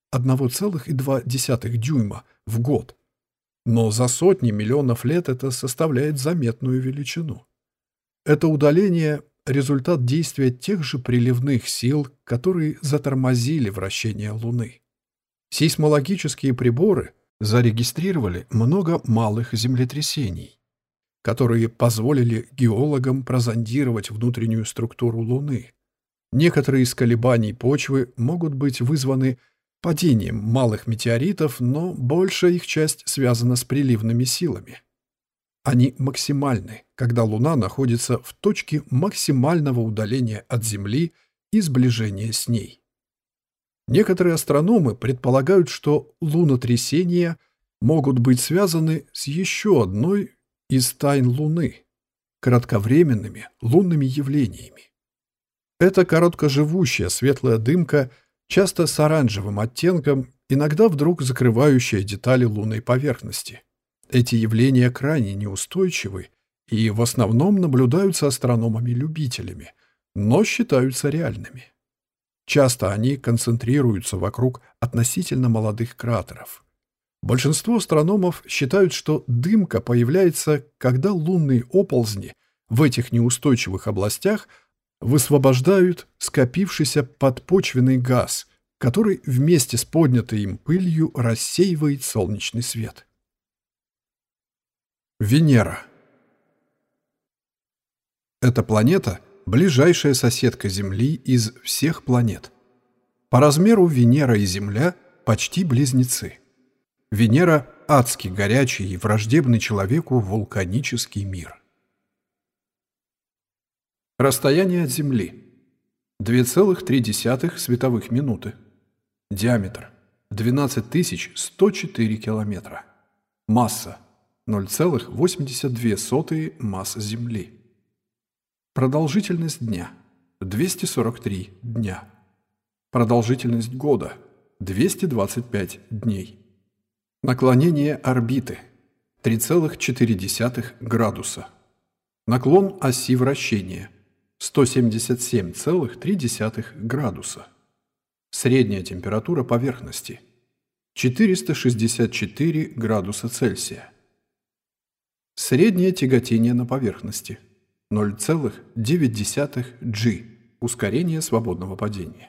1,2 дюйма в год. Но за сотни миллионов лет это составляет заметную величину. Это удаление – результат действия тех же приливных сил, которые затормозили вращение Луны. Сейсмологические приборы зарегистрировали много малых землетрясений, которые позволили геологам прозондировать внутреннюю структуру Луны. Некоторые из колебаний почвы могут быть вызваны падением малых метеоритов, но большая их часть связана с приливными силами. Они максимальны, когда Луна находится в точке максимального удаления от Земли и сближения с ней. Некоторые астрономы предполагают, что лунотрясения могут быть связаны с еще одной из тайн Луны — кратковременными лунными явлениями. Это короткоживущая светлая дымка, часто с оранжевым оттенком, иногда вдруг закрывающая детали лунной поверхности. Эти явления крайне неустойчивы и в основном наблюдаются астрономами-любителями, но считаются реальными. Часто они концентрируются вокруг относительно молодых кратеров. Большинство астрономов считают, что дымка появляется, когда лунные оползни в этих неустойчивых областях высвобождают скопившийся подпочвенный газ, который вместе с поднятой им пылью рассеивает солнечный свет. Венера. Эта планета – ближайшая соседка Земли из всех планет. По размеру Венера и Земля почти близнецы. Венера – адски горячий и враждебный человеку вулканический мир. Расстояние от Земли – 2,3 световых минуты. Диаметр – 12104 километра. Масса – 0,82 масс Земли. Продолжительность дня – 243 дня. Продолжительность года – 225 дней. Наклонение орбиты – 3,4 градуса. Наклон оси вращения – 177,3 градуса. Средняя температура поверхности – 464 градуса Цельсия. Среднее тяготение на поверхности – 0,9 G, ускорение свободного падения.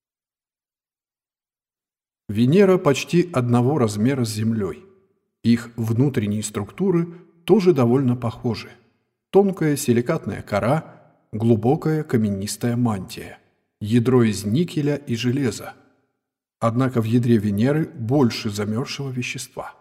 Венера почти одного размера с Землей. Их внутренние структуры тоже довольно похожи. Тонкая силикатная кора, глубокая каменистая мантия, ядро из никеля и железа. Однако в ядре Венеры больше замерзшего вещества.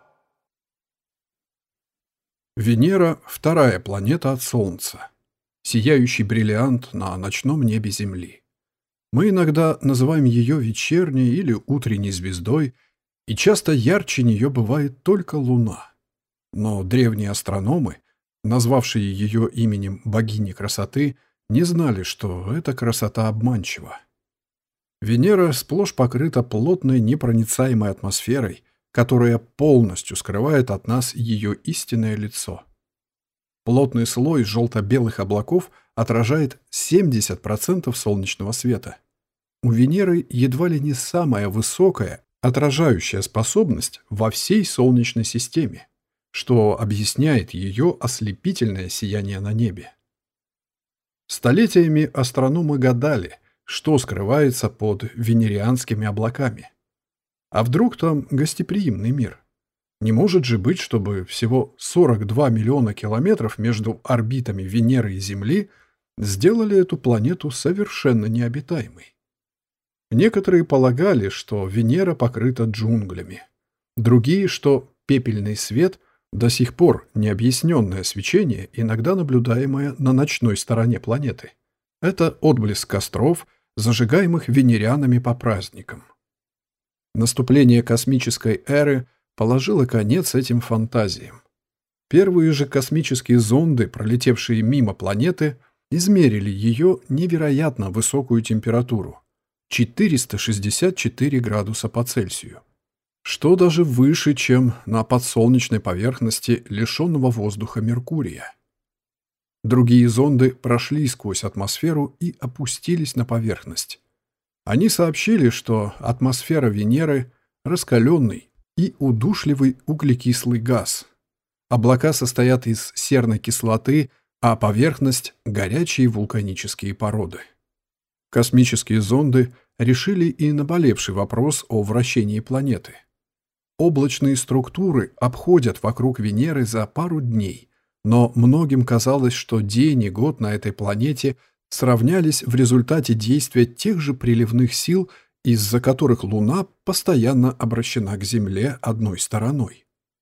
Венера – вторая планета от Солнца, сияющий бриллиант на ночном небе Земли. Мы иногда называем ее вечерней или утренней звездой, и часто ярче нее бывает только Луна. Но древние астрономы, назвавшие ее именем богини красоты, не знали, что эта красота обманчива. Венера сплошь покрыта плотной непроницаемой атмосферой, которая полностью скрывает от нас ее истинное лицо. Плотный слой желто-белых облаков отражает 70% солнечного света. У Венеры едва ли не самая высокая отражающая способность во всей Солнечной системе, что объясняет ее ослепительное сияние на небе. Столетиями астрономы гадали, что скрывается под венерианскими облаками. А вдруг там гостеприимный мир? Не может же быть, чтобы всего 42 миллиона километров между орбитами Венеры и Земли сделали эту планету совершенно необитаемой. Некоторые полагали, что Венера покрыта джунглями. Другие, что пепельный свет – до сих пор необъясненное свечение, иногда наблюдаемое на ночной стороне планеты. Это отблеск костров, зажигаемых венерианами по праздникам. Наступление космической эры положило конец этим фантазиям. Первые же космические зонды, пролетевшие мимо планеты, измерили ее невероятно высокую температуру – 464 градуса по Цельсию, что даже выше, чем на подсолнечной поверхности лишенного воздуха Меркурия. Другие зонды прошли сквозь атмосферу и опустились на поверхность. Они сообщили, что атмосфера Венеры – раскаленный и удушливый углекислый газ. Облака состоят из серной кислоты, а поверхность – горячие вулканические породы. Космические зонды решили и наболевший вопрос о вращении планеты. Облачные структуры обходят вокруг Венеры за пару дней, но многим казалось, что день и год на этой планете сравнялись в результате действия тех же приливных сил, из-за которых Луна постоянно обращена к Земле одной стороной.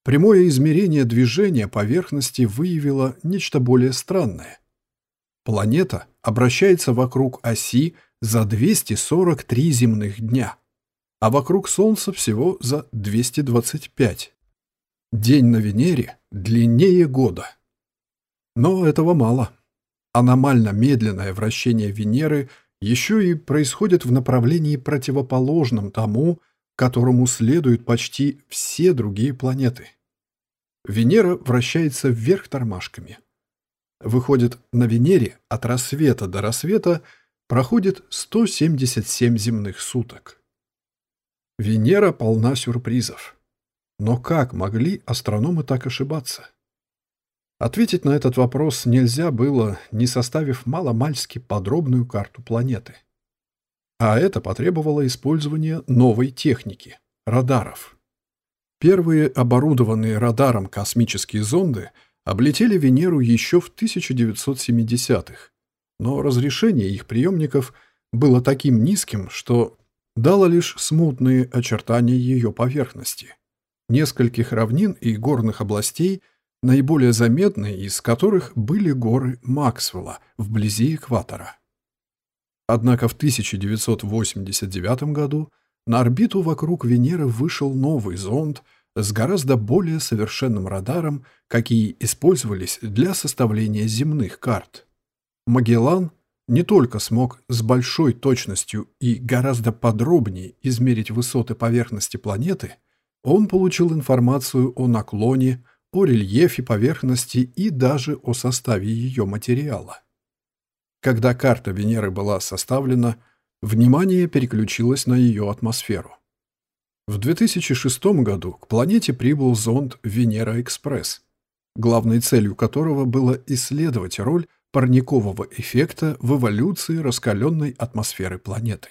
Прямое измерение движения поверхности выявило нечто более странное. Планета обращается вокруг оси за 243 земных дня, а вокруг Солнца всего за 225. День на Венере длиннее года. Но этого мало. Аномально медленное вращение Венеры еще и происходит в направлении противоположном тому, которому следуют почти все другие планеты. Венера вращается вверх тормашками. Выходит, на Венере от рассвета до рассвета проходит 177 земных суток. Венера полна сюрпризов. Но как могли астрономы так ошибаться? Ответить на этот вопрос нельзя было, не составив маломальски подробную карту планеты. А это потребовало использования новой техники – радаров. Первые оборудованные радаром космические зонды облетели Венеру еще в 1970-х, но разрешение их приемников было таким низким, что дало лишь смутные очертания ее поверхности, нескольких равнин и горных областей, наиболее заметные из которых были горы Максвелла вблизи экватора. Однако в 1989 году на орбиту вокруг Венеры вышел новый зонд с гораздо более совершенным радаром, какие использовались для составления земных карт. Магеллан не только смог с большой точностью и гораздо подробнее измерить высоты поверхности планеты, он получил информацию о наклоне, о рельефе поверхности и даже о составе ее материала. Когда карта Венеры была составлена, внимание переключилось на ее атмосферу. В 2006 году к планете прибыл зонд «Венера-Экспресс», главной целью которого было исследовать роль парникового эффекта в эволюции раскаленной атмосферы планеты.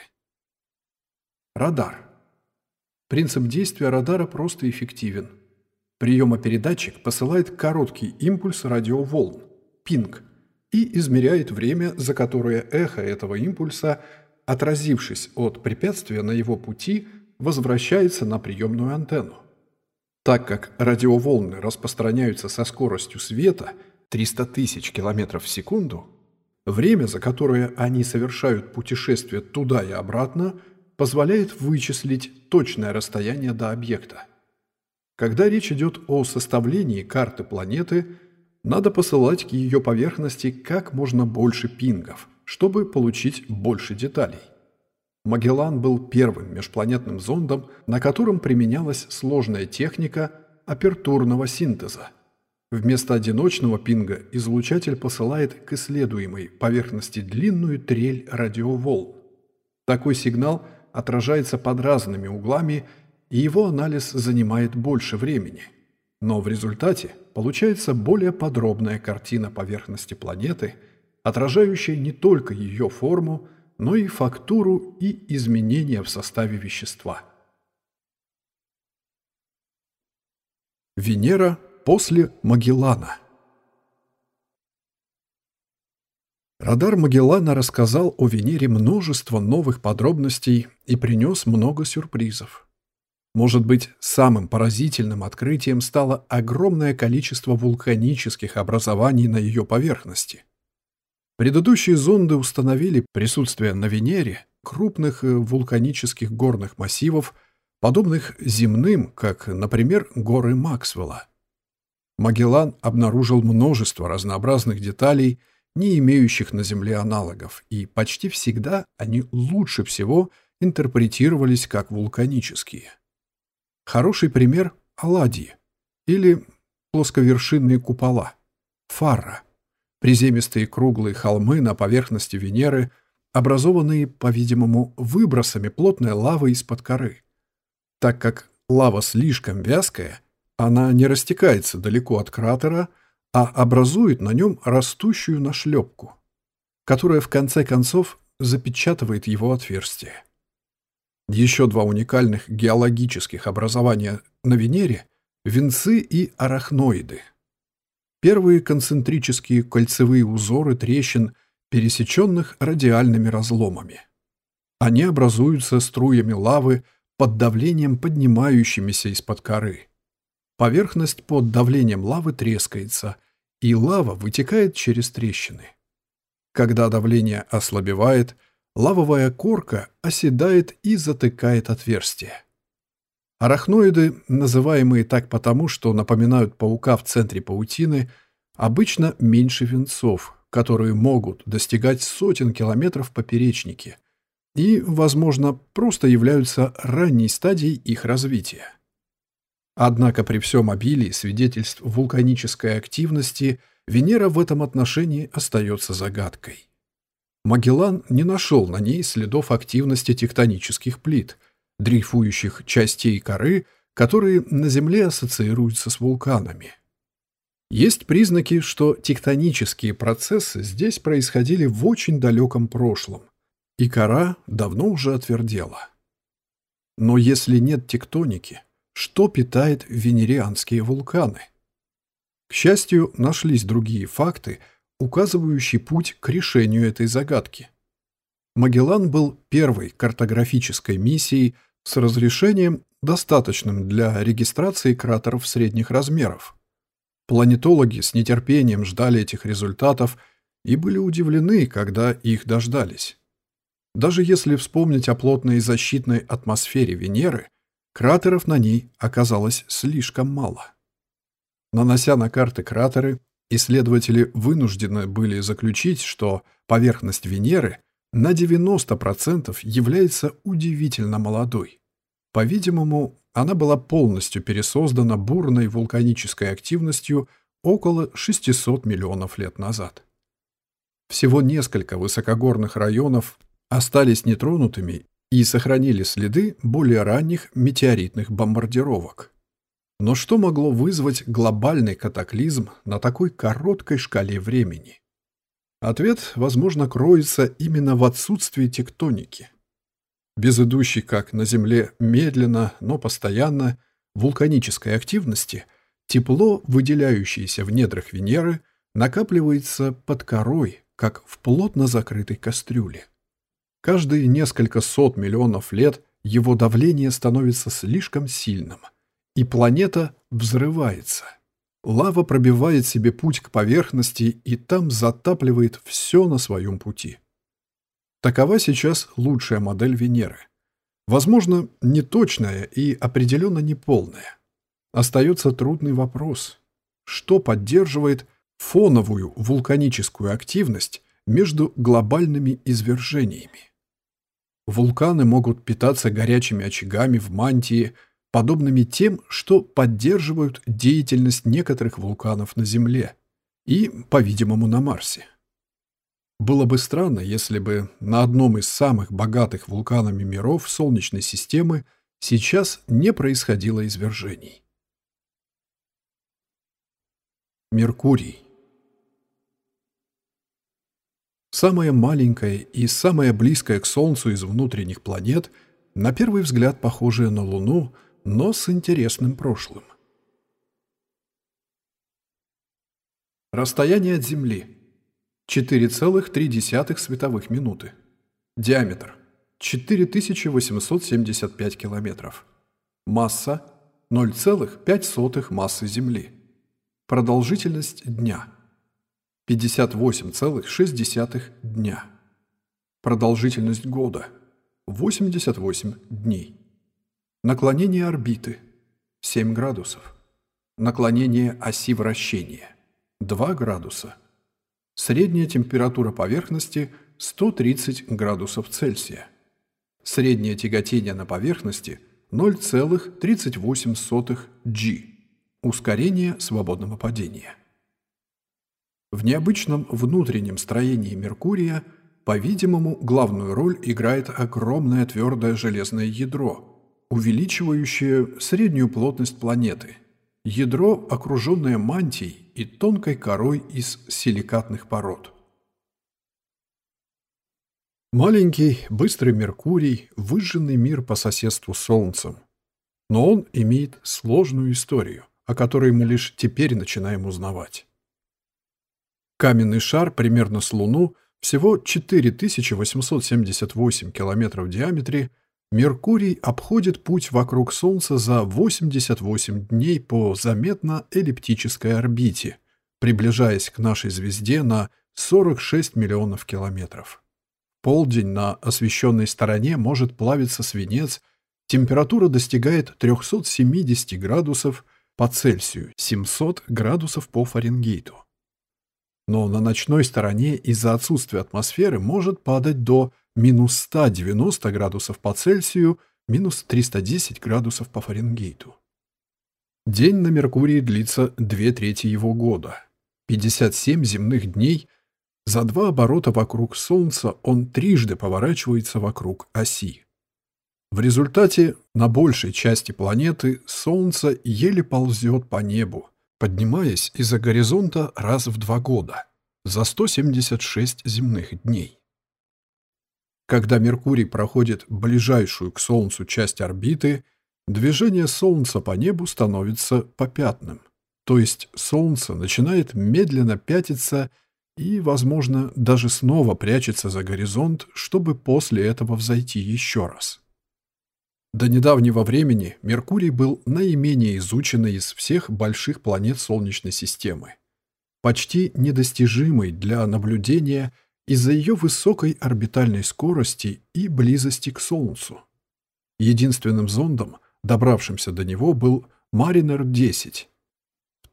Радар. Принцип действия радара прост и эффективен. Приемопередатчик посылает короткий импульс радиоволн, пинг, и измеряет время, за которое эхо этого импульса, отразившись от препятствия на его пути, возвращается на приемную антенну. Так как радиоволны распространяются со скоростью света 300 тысяч километров в секунду, время, за которое они совершают путешествие туда и обратно, позволяет вычислить точное расстояние до объекта. Когда речь идет о составлении карты планеты, надо посылать к ее поверхности как можно больше пингов, чтобы получить больше деталей. Магеллан был первым межпланетным зондом, на котором применялась сложная техника апертурного синтеза. Вместо одиночного пинга излучатель посылает к исследуемой поверхности длинную трель радиоволн. Такой сигнал отражается под разными углами, и его анализ занимает больше времени. Но в результате получается более подробная картина поверхности планеты, отражающая не только ее форму, но и фактуру и изменения в составе вещества. Венера после Магеллана. Радар Магеллана рассказал о Венере множество новых подробностей и принес много сюрпризов. Может быть, самым поразительным открытием стало огромное количество вулканических образований на ее поверхности. Предыдущие зонды установили присутствие на Венере крупных вулканических горных массивов, подобных земным, как, например, горы Максвелла. Магеллан обнаружил множество разнообразных деталей, не имеющих на Земле аналогов, и почти всегда они лучше всего интерпретировались как вулканические. Хороший пример – оладьи или плосковершинные купола, фарра, приземистые круглые холмы на поверхности Венеры, образованные, по-видимому, выбросами плотной лавы из-под коры. Так как лава слишком вязкая, она не растекается далеко от кратера, а образует на нем растущую нашлепку, которая в конце концов запечатывает его отверстие. Еще два уникальных геологических образования на Венере – венцы и арахноиды. Первые концентрические кольцевые узоры трещин, пересеченных радиальными разломами. Они образуются струями лавы под давлением поднимающимися из-под коры. Поверхность под давлением лавы трескается, и лава вытекает через трещины. Когда давление ослабевает, лавовая корка оседает и затыкает отверстие. Арахноиды, называемые так потому, что напоминают паука в центре паутины, обычно меньше венцов, которые могут достигать сотен километров в поперечнике и, возможно, просто являются ранней стадией их развития. Однако при всем обилии свидетельств вулканической активности Венера в этом отношении остается загадкой. Магеллан не нашел на ней следов активности тектонических плит, дрейфующих частей коры, которые на Земле ассоциируются с вулканами. Есть признаки, что тектонические процессы здесь происходили в очень далеком прошлом, и кора давно уже отвердела. Но если нет тектоники, что питает венерианские вулканы? К счастью, нашлись другие факты, указывающие путь к решению этой загадки. Магеллан был первой картографической миссией с разрешением, достаточным для регистрации кратеров средних размеров. Планетологи с нетерпением ждали этих результатов и были удивлены, когда их дождались. Даже если вспомнить о плотной защитной атмосфере Венеры, кратеров на ней оказалось слишком мало. Нанося на карты кратеры, исследователи вынуждены были заключить, что поверхность Венеры на 90% является удивительно молодой. По-видимому, она была полностью пересоздана бурной вулканической активностью около 600 миллионов лет назад. Всего несколько высокогорных районов остались нетронутыми и сохранили следы более ранних метеоритных бомбардировок. Но что могло вызвать глобальный катаклизм на такой короткой шкале времени? Ответ, возможно, кроется именно в отсутствии тектоники. Без идущей, как на Земле, медленно, но постоянно вулканической активности, тепло, выделяющееся в недрах Венеры, накапливается под корой, как в плотно закрытой кастрюле. Каждые несколько сот миллионов лет его давление становится слишком сильным, и планета взрывается. Лава пробивает себе путь к поверхности и там затапливает все на своем пути. Такова сейчас лучшая модель Венеры. Возможно, неточная и определенно неполная. Остается трудный вопрос. Что поддерживает фоновую вулканическую активность между глобальными извержениями? Вулканы могут питаться горячими очагами в мантии, подобными тем, что поддерживают деятельность некоторых вулканов на Земле и, по-видимому, на Марсе. Было бы странно, если бы на одном из самых богатых вулканами миров Солнечной системы сейчас не происходило извержений. Меркурий. Самая маленькая и самая близкая к Солнцу из внутренних планет, на первый взгляд похожая на Луну, но с интересным прошлым. Расстояние от Земли 4,3 световых минуты. Диаметр 4875 километров. Масса 0,5 массы Земли. Продолжительность дня 58,6 дня. Продолжительность года 88 дней. Наклонение орбиты 7 градусов. Наклонение оси вращения 2 градуса. Средняя температура поверхности 130 градусов Цельсия. Среднее тяготение на поверхности 0,38 G. Ускорение свободного падения. В необычном внутреннем строении Меркурия, по-видимому, главную роль играет огромное твердое железное ядро, увеличивающее среднюю плотность планеты. Ядро, окруженное мантией и тонкой корой из силикатных пород. Маленький, быстрый Меркурий – выжженный мир по соседству с Солнцем. Но он имеет сложную историю, о которой мы лишь теперь начинаем узнавать. Каменный шар примерно с Луну, всего 4878 километров в диаметре, Меркурий обходит путь вокруг Солнца за 88 дней по заметно эллиптической орбите, приближаясь к нашей звезде на 46 миллионов километров. В полдень на освещенной стороне может плавиться свинец, температура достигает 370 градусов по Цельсию, 700 градусов по Фаренгейту. Но на ночной стороне из-за отсутствия атмосферы может падать до минус 190 градусов по Цельсию, минус 310 градусов по Фаренгейту. День на Меркурии длится 2/3 его года. 57 земных дней. За 2 оборота вокруг Солнца он трижды поворачивается вокруг оси. В результате на большей части планеты Солнце еле ползет по небу, поднимаясь из-за горизонта раз в 2 года, за 176 земных дней. Когда Меркурий проходит ближайшую к Солнцу часть орбиты, движение Солнца по небу становится попятным, то есть Солнце начинает медленно пятиться и, возможно, даже снова прячется за горизонт, чтобы после этого взойти еще раз. До недавнего времени Меркурий был наименее изученный из всех больших планет Солнечной системы, почти недостижимый для наблюдения из-за ее высокой орбитальной скорости и близости к Солнцу. Единственным зондом, добравшимся до него, был Маринер-10 в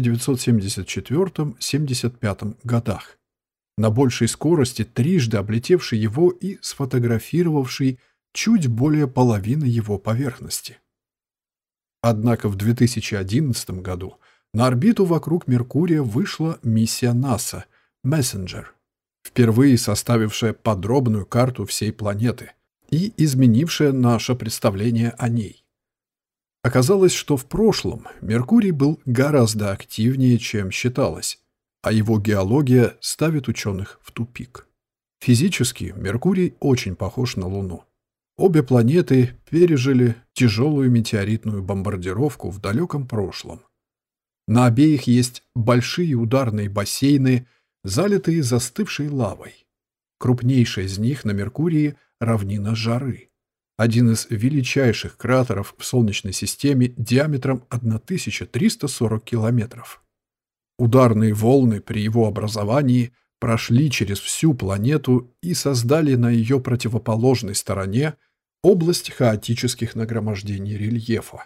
1974-75 годах, на большей скорости трижды облетевший его и сфотографировавший чуть более половины его поверхности. Однако в 2011 году на орбиту вокруг Меркурия вышла миссия НАСА «Мессенджер», впервые составившая подробную карту всей планеты и изменившая наше представление о ней. Оказалось, что в прошлом Меркурий был гораздо активнее, чем считалось, а его геология ставит ученых в тупик. Физически Меркурий очень похож на Луну. Обе планеты пережили тяжелую метеоритную бомбардировку в далеком прошлом. На обеих есть большие ударные бассейны, залитые застывшей лавой. Крупнейшая из них на Меркурии – равнина Жары, один из величайших кратеров в Солнечной системе диаметром 1340 километров. Ударные волны при его образовании прошли через всю планету и создали на ее противоположной стороне область хаотических нагромождений рельефа.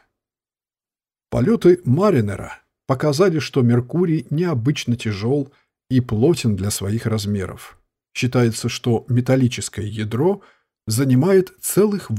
Полеты Маринера показали, что Меркурий необычно тяжел и плотен для своих размеров. Считается, что металлическое ядро занимает целых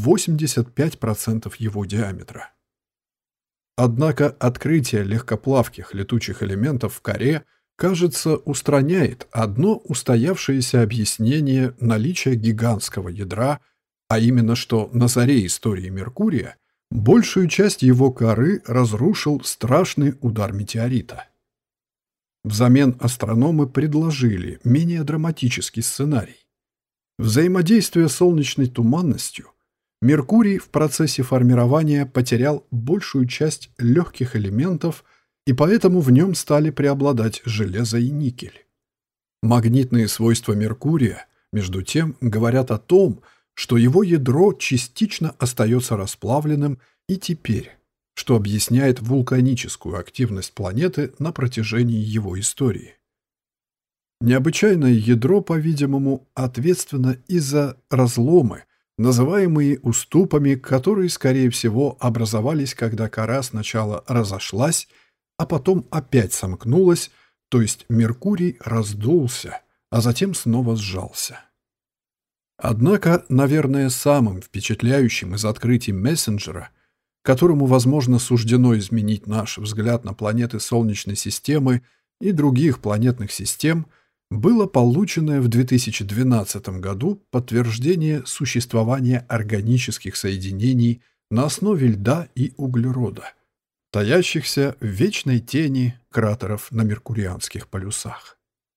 85% его диаметра. Однако открытие легкоплавких летучих элементов в коре, кажется, устраняет одно устоявшееся объяснение наличия гигантского ядра, а именно что на заре истории Меркурия большую часть его коры разрушил страшный удар метеорита. Взамен астрономы предложили менее драматический сценарий. Взаимодействуя с солнечной туманностью, Меркурий в процессе формирования потерял большую часть легких элементов, и поэтому в нем стали преобладать железо и никель. Магнитные свойства Меркурия, между тем, говорят о том, что его ядро частично остается расплавленным и теперь, что объясняет вулканическую активность планеты на протяжении его истории. Необычайное ядро, по-видимому, ответственно и за разломы, называемые уступами, которые, скорее всего, образовались, когда кора сначала разошлась, а потом опять сомкнулась, то есть Меркурий раздулся, а затем снова сжался. Однако, наверное, самым впечатляющим из открытий Мессенджера, которому, возможно, суждено изменить наш взгляд на планеты Солнечной системы и других планетных систем, было полученное в 2012 году подтверждение существования органических соединений на основе льда и углерода, таящихся в вечной тени кратеров на меркурианских полюсах.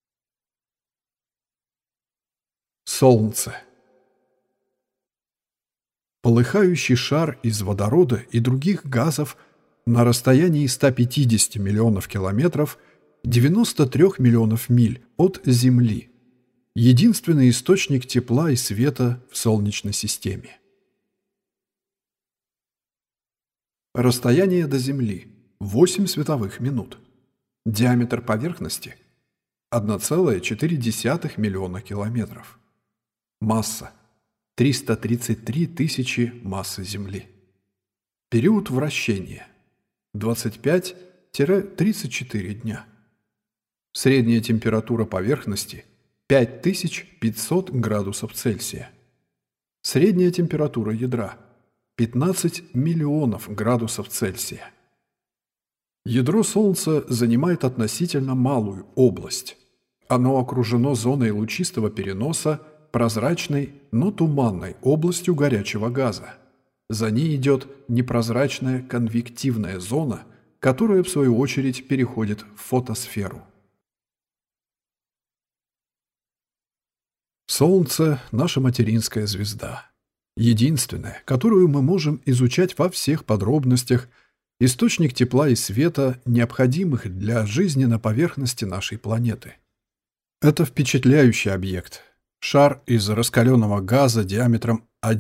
Солнце. Полыхающий шар из водорода и других газов на расстоянии 150 миллионов километров, 93 миллионов миль от Земли. Единственный источник тепла и света в Солнечной системе. Расстояние до Земли – 8 световых минут. Диаметр поверхности – 1,4 миллиона километров. Масса – 333 тысячи массы Земли. Период вращения – 25-34 дня. Средняя температура поверхности – 5500 градусов Цельсия. Средняя температура ядра – 15 миллионов градусов Цельсия. Ядро Солнца занимает относительно малую область. Оно окружено зоной лучистого переноса, прозрачной, но туманной областью горячего газа. За ней идет непрозрачная конвективная зона, которая, в свою очередь, переходит в фотосферу. Солнце – наша материнская звезда. Единственная, которую мы можем изучать во всех подробностях, источник тепла и света, необходимых для жизни на поверхности нашей планеты. Это впечатляющий объект. Шар из раскаленного газа диаметром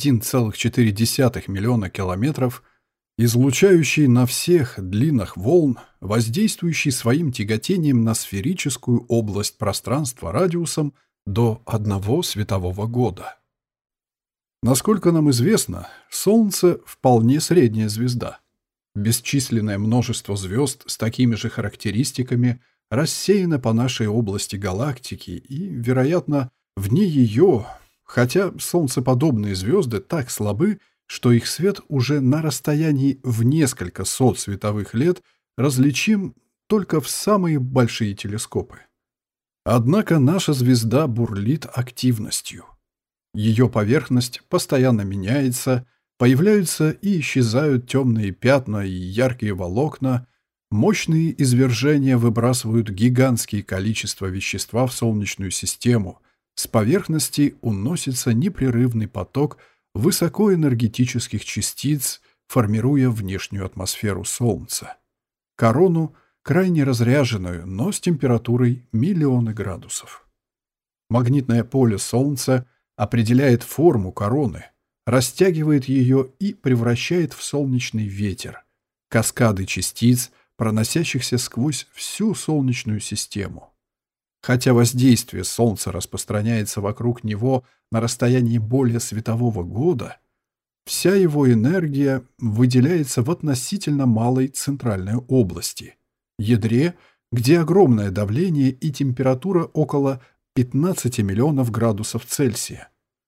1,4 миллиона километров, излучающий на всех длинах волн, воздействующий своим тяготением на сферическую область пространства радиусом до 1 светового года. Насколько нам известно, Солнце вполне средняя звезда. Бесчисленное множество звезд с такими же характеристиками рассеяно по нашей области галактики и, вероятно, вне ее, хотя солнцеподобные звезды так слабы, что их свет уже на расстоянии в несколько сот световых лет различим только в самые большие телескопы. Однако наша звезда бурлит активностью. Ее поверхность постоянно меняется, появляются и исчезают темные пятна и яркие волокна, мощные извержения выбрасывают гигантские количества вещества в Солнечную систему, с поверхности уносится непрерывный поток высокоэнергетических частиц, формируя внешнюю атмосферу Солнца. Корону, крайне разряженную, но с температурой миллионы градусов. Магнитное поле Солнца определяет форму короны, растягивает ее и превращает в солнечный ветер, каскады частиц, проносящихся сквозь всю Солнечную систему. Хотя воздействие Солнца распространяется вокруг него на расстоянии более светового года, вся его энергия выделяется в относительно малой центральной области, ядре, где огромное давление и температура около 15 миллионов градусов Цельсия,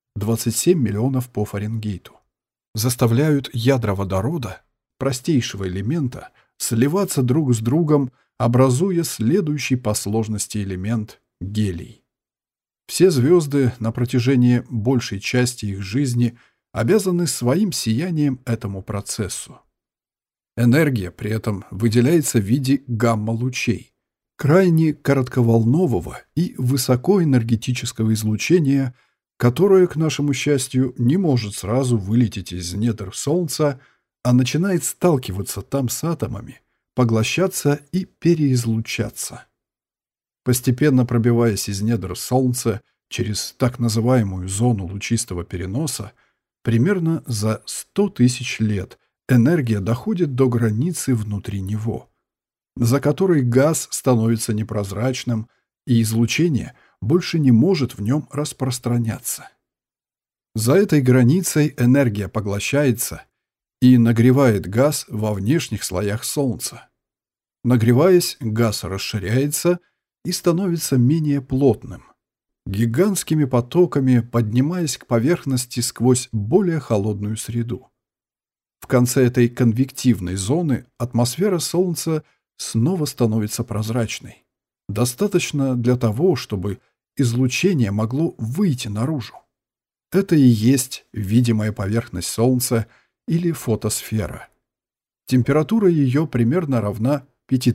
27 миллионов по Фаренгейту, заставляют ядра водорода, простейшего элемента, сливаться друг с другом, образуя следующий по сложности элемент – гелий. Все звезды на протяжении большей части их жизни обязаны своим сиянием этому процессу. Энергия при этом выделяется в виде гамма-лучей, крайне коротковолнового и высокоэнергетического излучения, которое, к нашему счастью, не может сразу вылететь из недр Солнца, а начинает сталкиваться там с атомами, поглощаться и переизлучаться. Постепенно пробиваясь из недр Солнца через так называемую зону лучистого переноса, примерно за 100 тысяч лет энергия доходит до границы внутри него, за которой газ становится непрозрачным, и излучение больше не может в нем распространяться. За этой границей энергия поглощается и нагревает газ во внешних слоях Солнца. Нагреваясь, газ расширяется и становится менее плотным, гигантскими потоками поднимаясь к поверхности сквозь более холодную среду. В конце этой конвективной зоны атмосфера Солнца снова становится прозрачной. Достаточно для того, чтобы излучение могло выйти наружу. Это и есть видимая поверхность Солнца или фотосфера. Температура ее примерно равна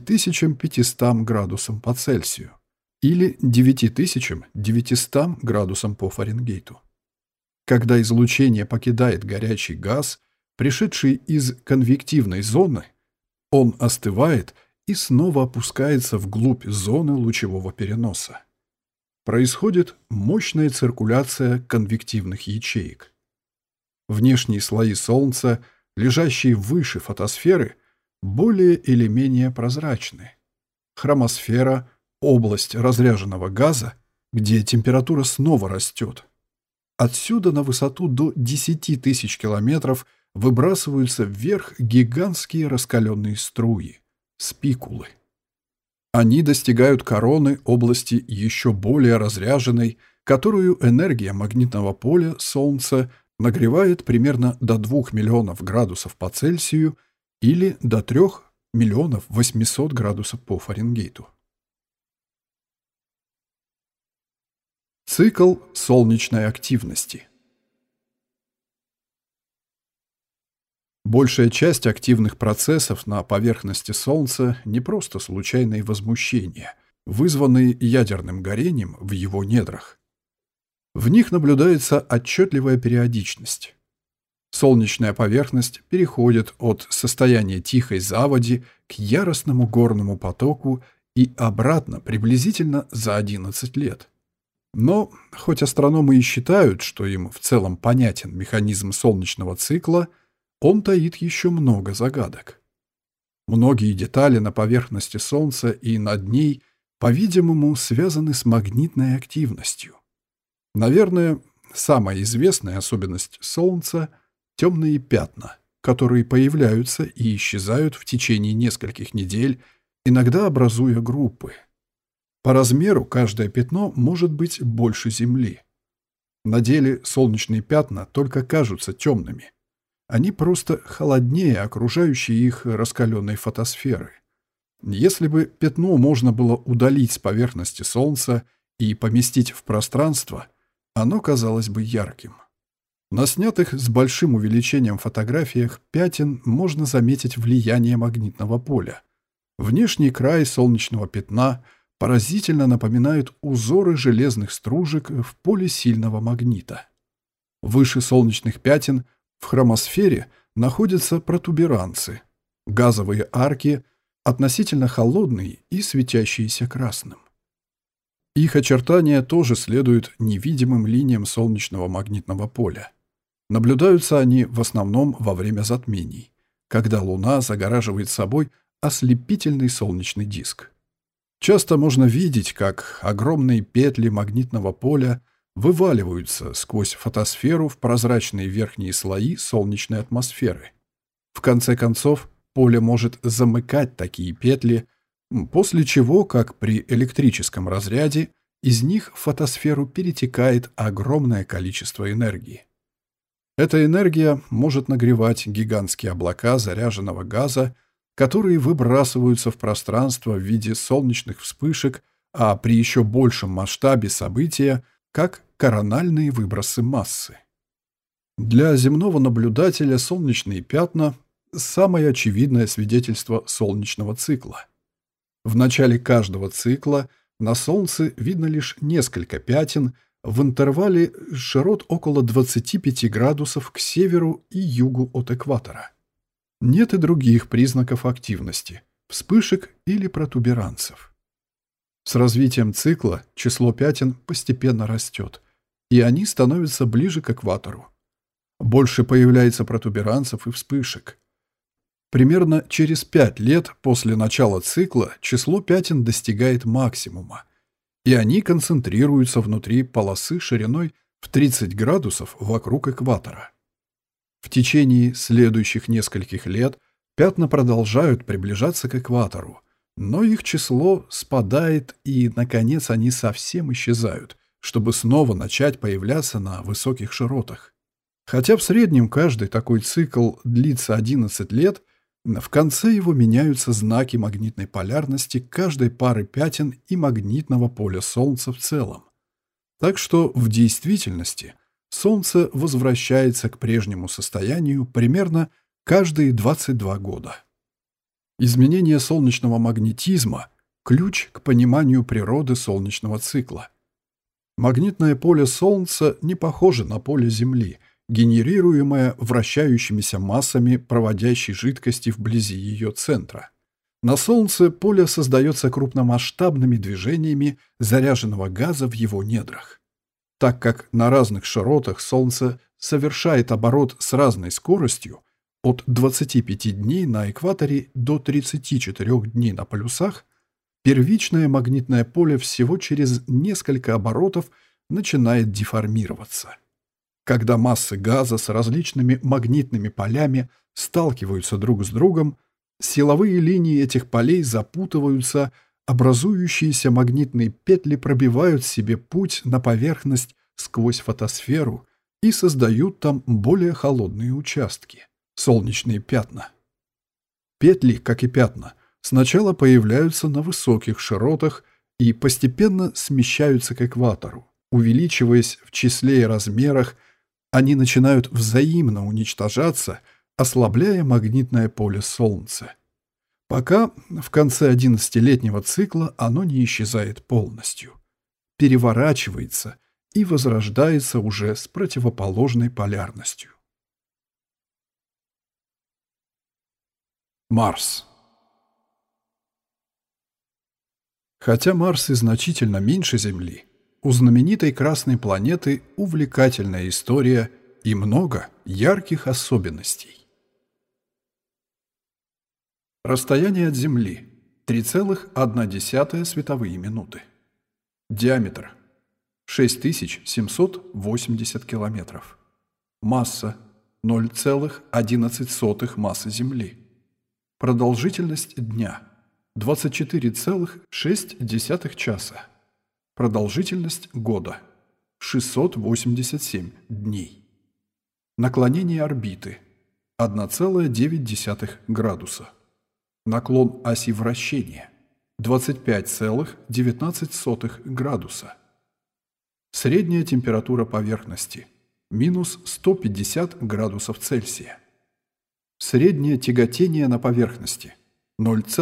5500 градусам по Цельсию или 9900 градусам по Фаренгейту. Когда излучение покидает горячий газ, пришедший из конвективной зоны, он остывает и снова опускается вглубь зоны лучевого переноса. Происходит мощная циркуляция конвективных ячеек. Внешние слои Солнца лежащие выше фотосферы, более или менее прозрачны. Хромосфера — область разряженного газа, где температура снова растет. Отсюда на высоту до 10 тысяч километров выбрасываются вверх гигантские раскаленные струи — спикулы. Они достигают короны области еще более разряженной, которую энергия магнитного поля Солнца нагревает примерно до 2 миллионов градусов по Цельсию или до 3 миллионов 800 градусов по Фаренгейту. Цикл солнечной активности. Большая часть активных процессов на поверхности Солнца не просто случайные возмущения, вызванные ядерным горением в его недрах. В них наблюдается отчетливая периодичность. Солнечная поверхность переходит от состояния тихой заводи к яростному горному потоку и обратно приблизительно за 11 лет. Но, хоть астрономы и считают, что им в целом понятен механизм солнечного цикла, он таит еще много загадок. Многие детали на поверхности Солнца и над ней, по-видимому, связаны с магнитной активностью. Наверное, самая известная особенность Солнца — темные пятна, которые появляются и исчезают в течение нескольких недель, иногда образуя группы. По размеру каждое пятно может быть больше Земли. На деле солнечные пятна только кажутся темными. Они просто холоднее окружающей их раскаленной фотосферы. Если бы пятно можно было удалить с поверхности Солнца и поместить в пространство, оно казалось бы ярким. На снятых с большим увеличением фотографиях пятен можно заметить влияние магнитного поля. Внешний край солнечного пятна поразительно напоминает узоры железных стружек в поле сильного магнита. Выше солнечных пятен в хромосфере находятся протуберанцы, газовые арки, относительно холодные и светящиеся красным. Их очертания тоже следуют невидимым линиям солнечного магнитного поля. Наблюдаются они в основном во время затмений, когда Луна загораживает собой ослепительный солнечный диск. Часто можно видеть, как огромные петли магнитного поля вываливаются сквозь фотосферу в прозрачные верхние слои солнечной атмосферы. В конце концов, поле может замыкать такие петли, после чего, как при электрическом разряде, из них в фотосферу перетекает огромное количество энергии. Эта энергия может нагревать гигантские облака заряженного газа, которые выбрасываются в пространство в виде солнечных вспышек, а при еще большем масштабе события, как корональные выбросы массы. Для земного наблюдателя солнечные пятна – самое очевидное свидетельство солнечного цикла. В начале каждого цикла на Солнце видно лишь несколько пятен в интервале широт около 25 градусов к северу и югу от экватора. Нет и других признаков активности – вспышек или протуберанцев. С развитием цикла число пятен постепенно растет, и они становятся ближе к экватору. Больше появляется протуберанцев и вспышек. Примерно через 5 лет после начала цикла число пятен достигает максимума, и они концентрируются внутри полосы шириной в 30 градусов вокруг экватора. В течение следующих нескольких лет пятна продолжают приближаться к экватору, но их число спадает, и, наконец, они совсем исчезают, чтобы снова начать появляться на высоких широтах. Хотя в среднем каждый такой цикл длится 11 лет, в конце его меняются знаки магнитной полярности каждой пары пятен и магнитного поля Солнца в целом. Так что в действительности Солнце возвращается к прежнему состоянию примерно каждые 22 года. Изменение солнечного магнетизма – ключ к пониманию природы солнечного цикла. Магнитное поле Солнца не похоже на поле Земли, генерируемое вращающимися массами проводящей жидкости вблизи ее центра. На Солнце поле создается крупномасштабными движениями заряженного газа в его недрах. Так как на разных широтах Солнце совершает оборот с разной скоростью, от 25 дней на экваторе до 34 дней на полюсах, первичное магнитное поле всего через несколько оборотов начинает деформироваться. Когда массы газа с различными магнитными полями сталкиваются друг с другом, силовые линии этих полей запутываются, образующиеся магнитные петли пробивают себе путь на поверхность сквозь фотосферу и создают там более холодные участки – солнечные пятна. Петли, как и пятна, сначала появляются на высоких широтах и постепенно смещаются к экватору. Увеличиваясь в числе и размерах, они начинают взаимно уничтожаться, ослабляя магнитное поле Солнца, пока в конце 11-летнего цикла оно не исчезает полностью, переворачивается и возрождается уже с противоположной полярностью. Марс. Хотя Марс и значительно меньше Земли, у знаменитой Красной планеты увлекательная история и много ярких особенностей. Расстояние от Земли – 3,1 световые минуты. Диаметр – 6780 километров. Масса – 0,11 массы Земли. Продолжительность дня – 24,6 часа. Продолжительность года – 687 дней. Наклонение орбиты – 1,9 градуса. Наклон оси вращения – 25,19 градуса. Средняя температура поверхности – минус 150 градусов Цельсия. Среднее тяготение на поверхности –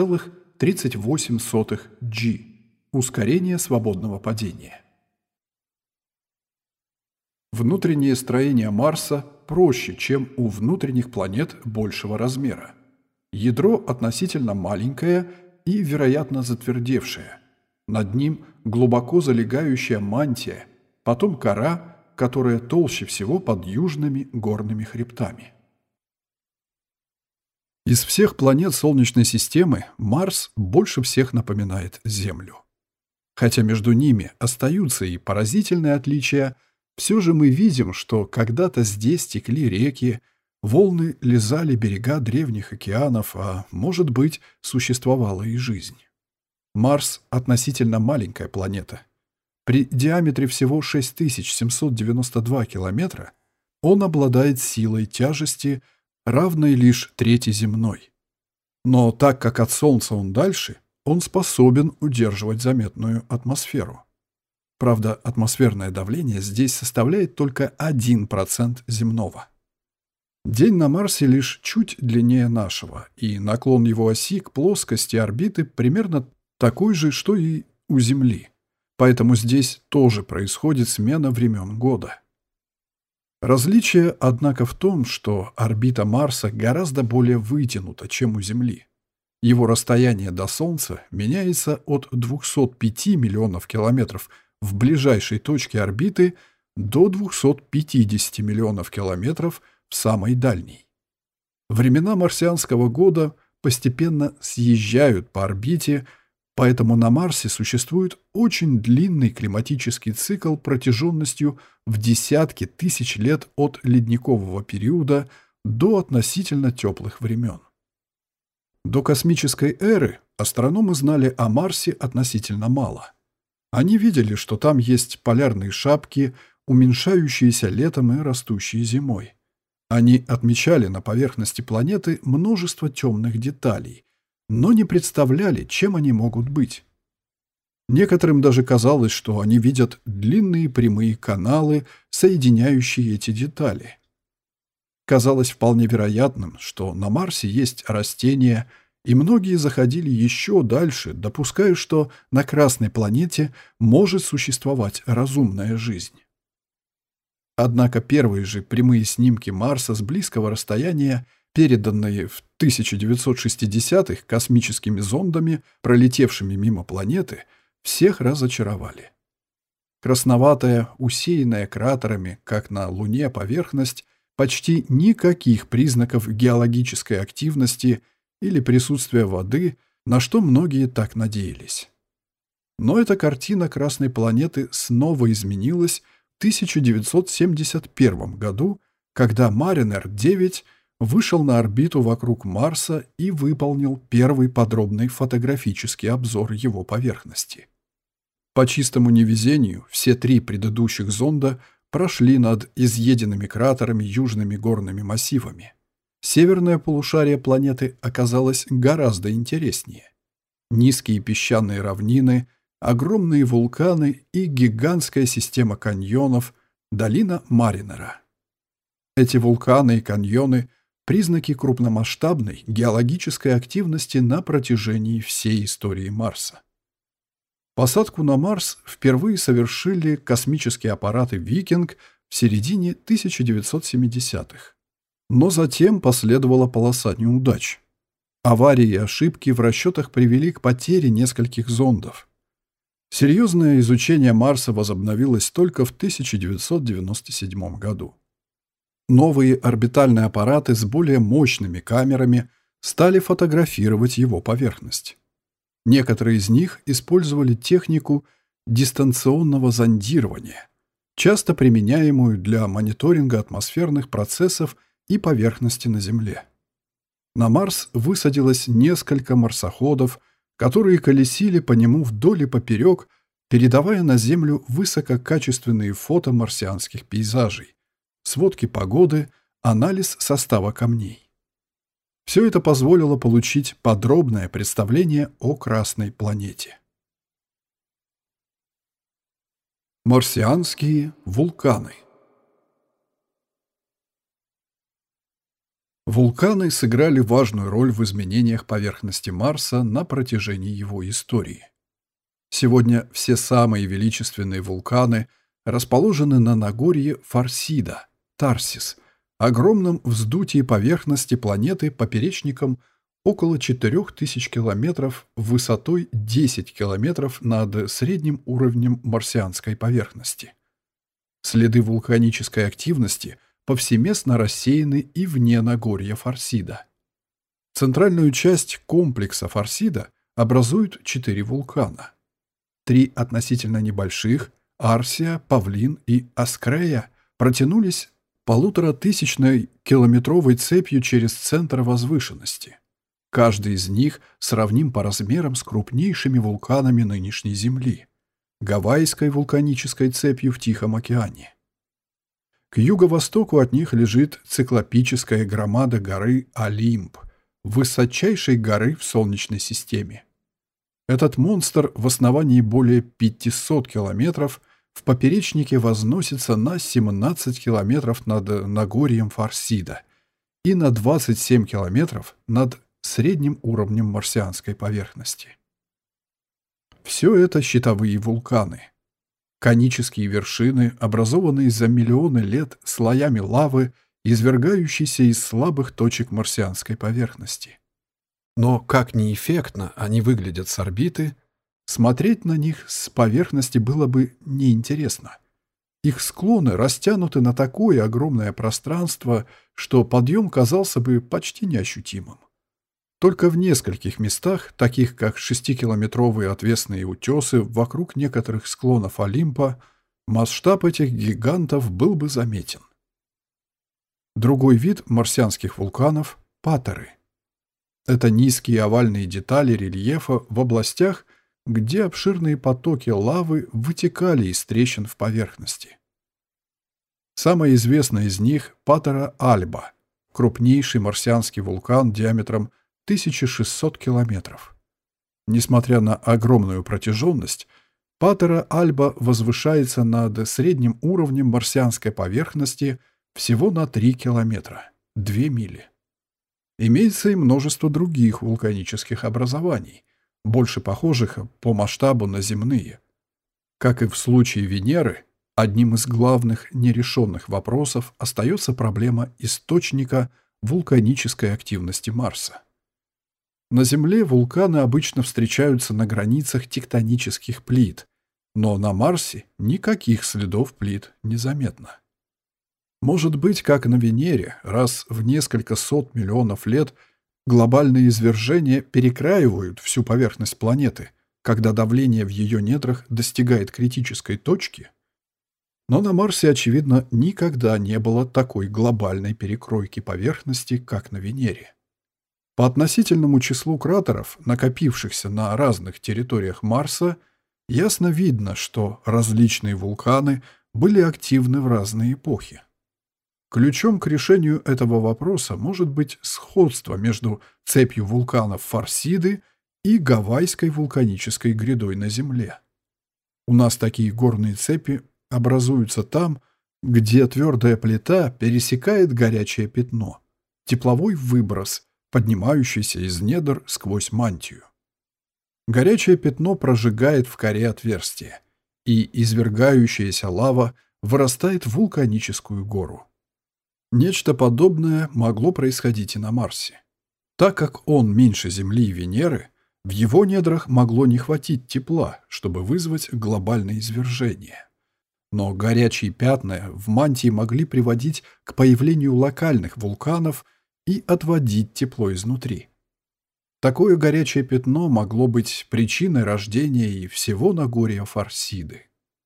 0,38 G. Ускорение свободного падения. Внутреннее строение Марса проще, чем у внутренних планет большего размера. Ядро относительно маленькое и, вероятно, затвердевшее. Над ним глубоко залегающая мантия, потом кора, которая толще всего под южными горными хребтами. Из всех планет Солнечной системы Марс больше всех напоминает Землю. Хотя между ними остаются и поразительные отличия, все же мы видим, что когда-то здесь текли реки, волны лизали берега древних океанов, а, может быть, существовала и жизнь. Марс – относительно маленькая планета. При диаметре всего 6792 километра он обладает силой тяжести, равной лишь трети земной. Но так как от Солнца он дальше, он способен удерживать заметную атмосферу. Правда, атмосферное давление здесь составляет только 1% земного. День на Марсе лишь чуть длиннее нашего, и наклон его оси к плоскости орбиты примерно такой же, что и у Земли. Поэтому здесь тоже происходит смена времен года. Различие, однако, в том, что орбита Марса гораздо более вытянута, чем у Земли. Его расстояние до Солнца меняется от 205 миллионов километров в ближайшей точке орбиты до 250 миллионов километров в самой дальней. Времена марсианского года постепенно съезжают по орбите, поэтому на Марсе существует очень длинный климатический цикл протяженностью в десятки тысяч лет от ледникового периода до относительно теплых времен. До космической эры астрономы знали о Марсе относительно мало. Они видели, что там есть полярные шапки, уменьшающиеся летом и растущие зимой. Они отмечали на поверхности планеты множество темных деталей, но не представляли, чем они могут быть. Некоторым даже казалось, что они видят длинные прямые каналы, соединяющие эти детали. Казалось вполне вероятным, что на Марсе есть растения, и многие заходили еще дальше, допуская, что на Красной планете может существовать разумная жизнь. Однако первые же прямые снимки Марса с близкого расстояния, переданные в 1960-х космическими зондами, пролетевшими мимо планеты, всех разочаровали. Красноватая, усеянная кратерами, как на Луне, поверхность почти никаких признаков геологической активности или присутствия воды, на что многие так надеялись. Но эта картина Красной планеты снова изменилась в 1971 году, когда Маринер-9 вышел на орбиту вокруг Марса и выполнил первый подробный фотографический обзор его поверхности. По чистому невезению все три предыдущих зонда прошли над изъеденными кратерами южными горными массивами. Северное полушарие планеты оказалось гораздо интереснее. Низкие песчаные равнины, огромные вулканы и гигантская система каньонов, долина Маринера. Эти вулканы и каньоны – признаки крупномасштабной геологической активности на протяжении всей истории Марса. Посадку на Марс впервые совершили космические аппараты «Викинг» в середине 1970-х. Но затем последовала полоса неудач. Аварии и ошибки в расчетах привели к потере нескольких зондов. Серьезное изучение Марса возобновилось только в 1997 году. Новые орбитальные аппараты с более мощными камерами стали фотографировать его поверхность. Некоторые из них использовали технику дистанционного зондирования, часто применяемую для мониторинга атмосферных процессов и поверхности на Земле. На Марс высадилось несколько марсоходов, которые колесили по нему вдоль и поперек, передавая на Землю высококачественные фото марсианских пейзажей, сводки погоды, анализ состава камней. Все это позволило получить подробное представление о Красной планете. Марсианские вулканы. Вулканы сыграли важную роль в изменениях поверхности Марса на протяжении его истории. Сегодня все самые величественные вулканы расположены на Нагорье Фарсида, Тарсис, огромном вздутии поверхности планеты поперечником около 4000 километров, высотой 10 километров над средним уровнем марсианской поверхности. Следы вулканической активности повсеместно рассеяны и вне Нагорья Фарсида. Центральную часть комплекса Фарсида образуют 4 вулкана. 3 относительно небольших – Арсия, Павлин и Аскрея – протянулись 1500-километровой цепью через центр возвышенности. Каждый из них сравним по размерам с крупнейшими вулканами нынешней Земли – Гавайской вулканической цепью в Тихом океане. К юго-востоку от них лежит циклопическая громада горы Олимп, высочайшей горы в Солнечной системе. Этот монстр в основании более 500 километров в поперечнике возносится на 17 километров над Нагорьем Фарсида и на 27 километров над средним уровнем марсианской поверхности. Все это щитовые вулканы. Конические вершины, образованные за миллионы лет слоями лавы, извергающиеся из слабых точек марсианской поверхности. Но как неэффектно они выглядят с орбиты, смотреть на них с поверхности было бы неинтересно. Их склоны растянуты на такое огромное пространство, что подъем казался бы почти неощутимым. Только в нескольких местах, таких как 6-километровые отвесные утесы вокруг некоторых склонов Олимпа, масштаб этих гигантов был бы заметен. Другой вид марсианских вулканов – патеры. Это низкие овальные детали рельефа в областях, где обширные потоки лавы вытекали из трещин в поверхности. Самая известная из них – Патера Альба, крупнейший марсианский вулкан диаметром 1600 километров. Несмотря на огромную протяженность, Патера Альба возвышается над средним уровнем марсианской поверхности всего на 3 километра, 2 мили. Имеется и множество других вулканических образований, больше похожих по масштабу на земные. Как и в случае Венеры, одним из главных нерешенных вопросов остается проблема источника вулканической активности Марса. На Земле вулканы обычно встречаются на границах тектонических плит, но на Марсе никаких следов плит незаметно. Может быть, как на Венере, раз в несколько сот миллионов лет глобальные извержения перекраивают всю поверхность планеты, когда давление в ее недрах достигает критической точки? Но на Марсе, очевидно, никогда не было такой глобальной перекройки поверхности, как на Венере. По относительному числу кратеров, накопившихся на разных территориях Марса, ясно видно, что различные вулканы были активны в разные эпохи. Ключом к решению этого вопроса может быть сходство между цепью вулканов Фарсиды и Гавайской вулканической грядой на Земле. У нас такие горные цепи образуются там, где твердая плита пересекает горячее пятно, тепловой выброс, поднимающийся из недр сквозь мантию. Горячее пятно прожигает в коре отверстие, и извергающаяся лава вырастает в вулканическую гору. Нечто подобное могло происходить и на Марсе. Так как он меньше Земли и Венеры, в его недрах могло не хватить тепла, чтобы вызвать глобальное извержение. Но горячие пятна в мантии могли приводить к появлению локальных вулканов и отводить тепло изнутри. Такое горячее пятно могло быть причиной рождения и всего Нагорья Фарсиды.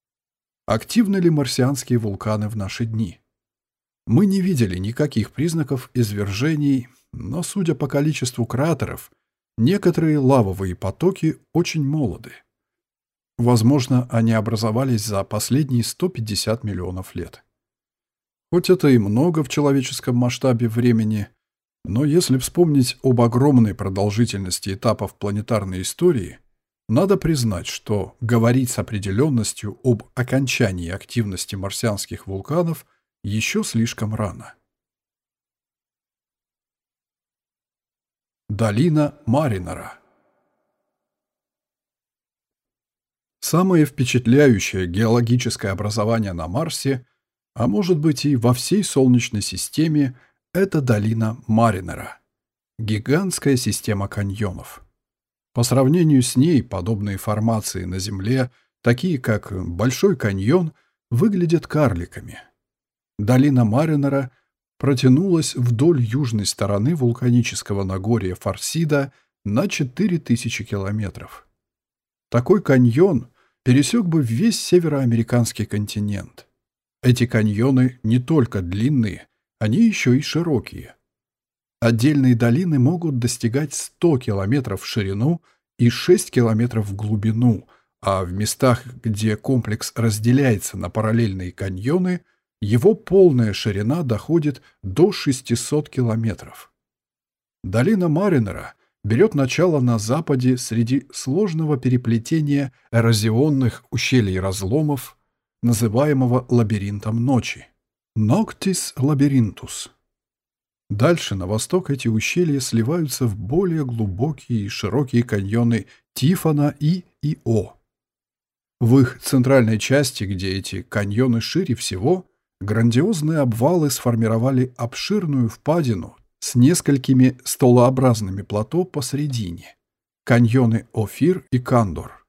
Активны ли марсианские вулканы в наши дни? Мы не видели никаких признаков извержений, но, судя по количеству кратеров, некоторые лавовые потоки очень молоды. Возможно, они образовались за последние 150 миллионов лет. Хоть это и много в человеческом масштабе времени, но если вспомнить об огромной продолжительности этапов планетарной истории, надо признать, что говорить с определенностью об окончании активности марсианских вулканов еще слишком рано. Долина Маринера. Самое впечатляющее геологическое образование на Марсе, а может быть и во всей Солнечной системе, это долина Маринера. Гигантская система каньонов. По сравнению с ней подобные формации на Земле, такие как Большой каньон, выглядят карликами. Долина Маринера протянулась вдоль южной стороны вулканического Нагорья Фарсида на 4000 километров. Такой каньон пересек бы весь североамериканский континент. Эти каньоны не только длинные, они еще и широкие. Отдельные долины могут достигать 100 километров в ширину и 6 километров в глубину, а в местах, где комплекс разделяется на параллельные каньоны, его полная ширина доходит до 600 километров. Долина Маринера берет начало на западе среди сложного переплетения эрозионных ущелий-разломов, называемого лабиринтом ночи – Noctis Labyrinthus. Дальше на восток эти ущелья сливаются в более глубокие и широкие каньоны Тифона и Ио. В их центральной части, где эти каньоны шире всего, грандиозные обвалы сформировали обширную впадину с несколькими столообразными плато посредине – каньоны Офир и Кандор.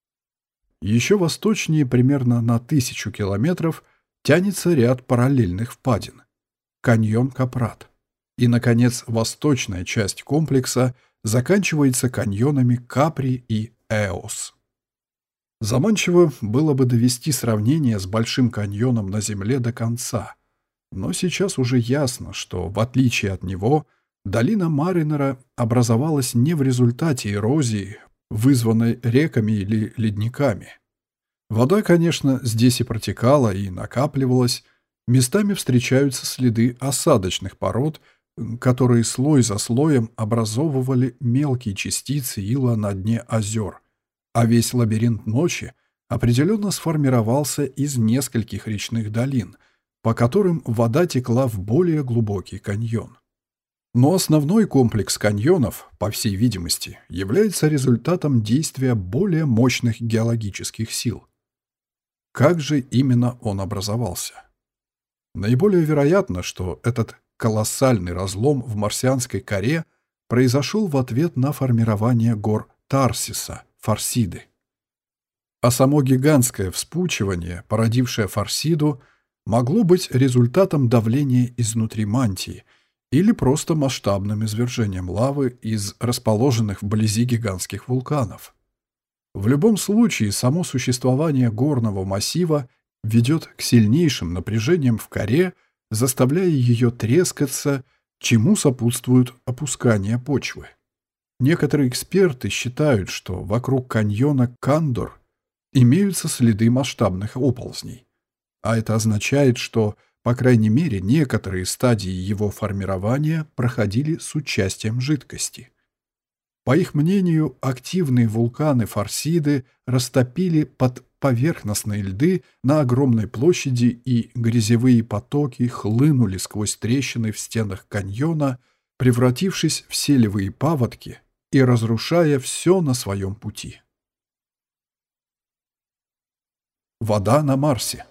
Еще восточнее, примерно на 1000 километров, тянется ряд параллельных впадин – каньон Капрат. И, наконец, восточная часть комплекса заканчивается каньонами Капри и Эос. Заманчиво было бы довести сравнение с Большим каньоном на Земле до конца, но сейчас уже ясно, что, в отличие от него, долина Маринера образовалась не в результате эрозии, вызванной реками или ледниками. Вода, конечно, здесь и протекала, и накапливалась, местами встречаются следы осадочных пород, которые слой за слоем образовывали мелкие частицы ила на дне озер, а весь лабиринт ночи определенно сформировался из нескольких речных долин, по которым вода текла в более глубокий каньон. Но основной комплекс каньонов, по всей видимости, является результатом действия более мощных геологических сил. Как же именно он образовался? Наиболее вероятно, что этот колоссальный разлом в марсианской коре произошел в ответ на формирование гор Тарсиса, Фарсиды. А само гигантское вспучивание, породившее Фарсиду, могло быть результатом давления изнутри мантии или просто масштабным извержением лавы из расположенных вблизи гигантских вулканов. В любом случае, само существование горного массива ведет к сильнейшим напряжениям в коре, заставляя ее трескаться, чему сопутствует опускание почвы. Некоторые эксперты считают, что вокруг каньона Кандор имеются следы масштабных оползней. А это означает, что, по крайней мере, некоторые стадии его формирования проходили с участием жидкости. По их мнению, активные вулканы Форсиды растопили подповерхностные льды на огромной площади, и грязевые потоки хлынули сквозь трещины в стенах каньона, превратившись в селевые паводки и разрушая все на своем пути. Вода на Марсе.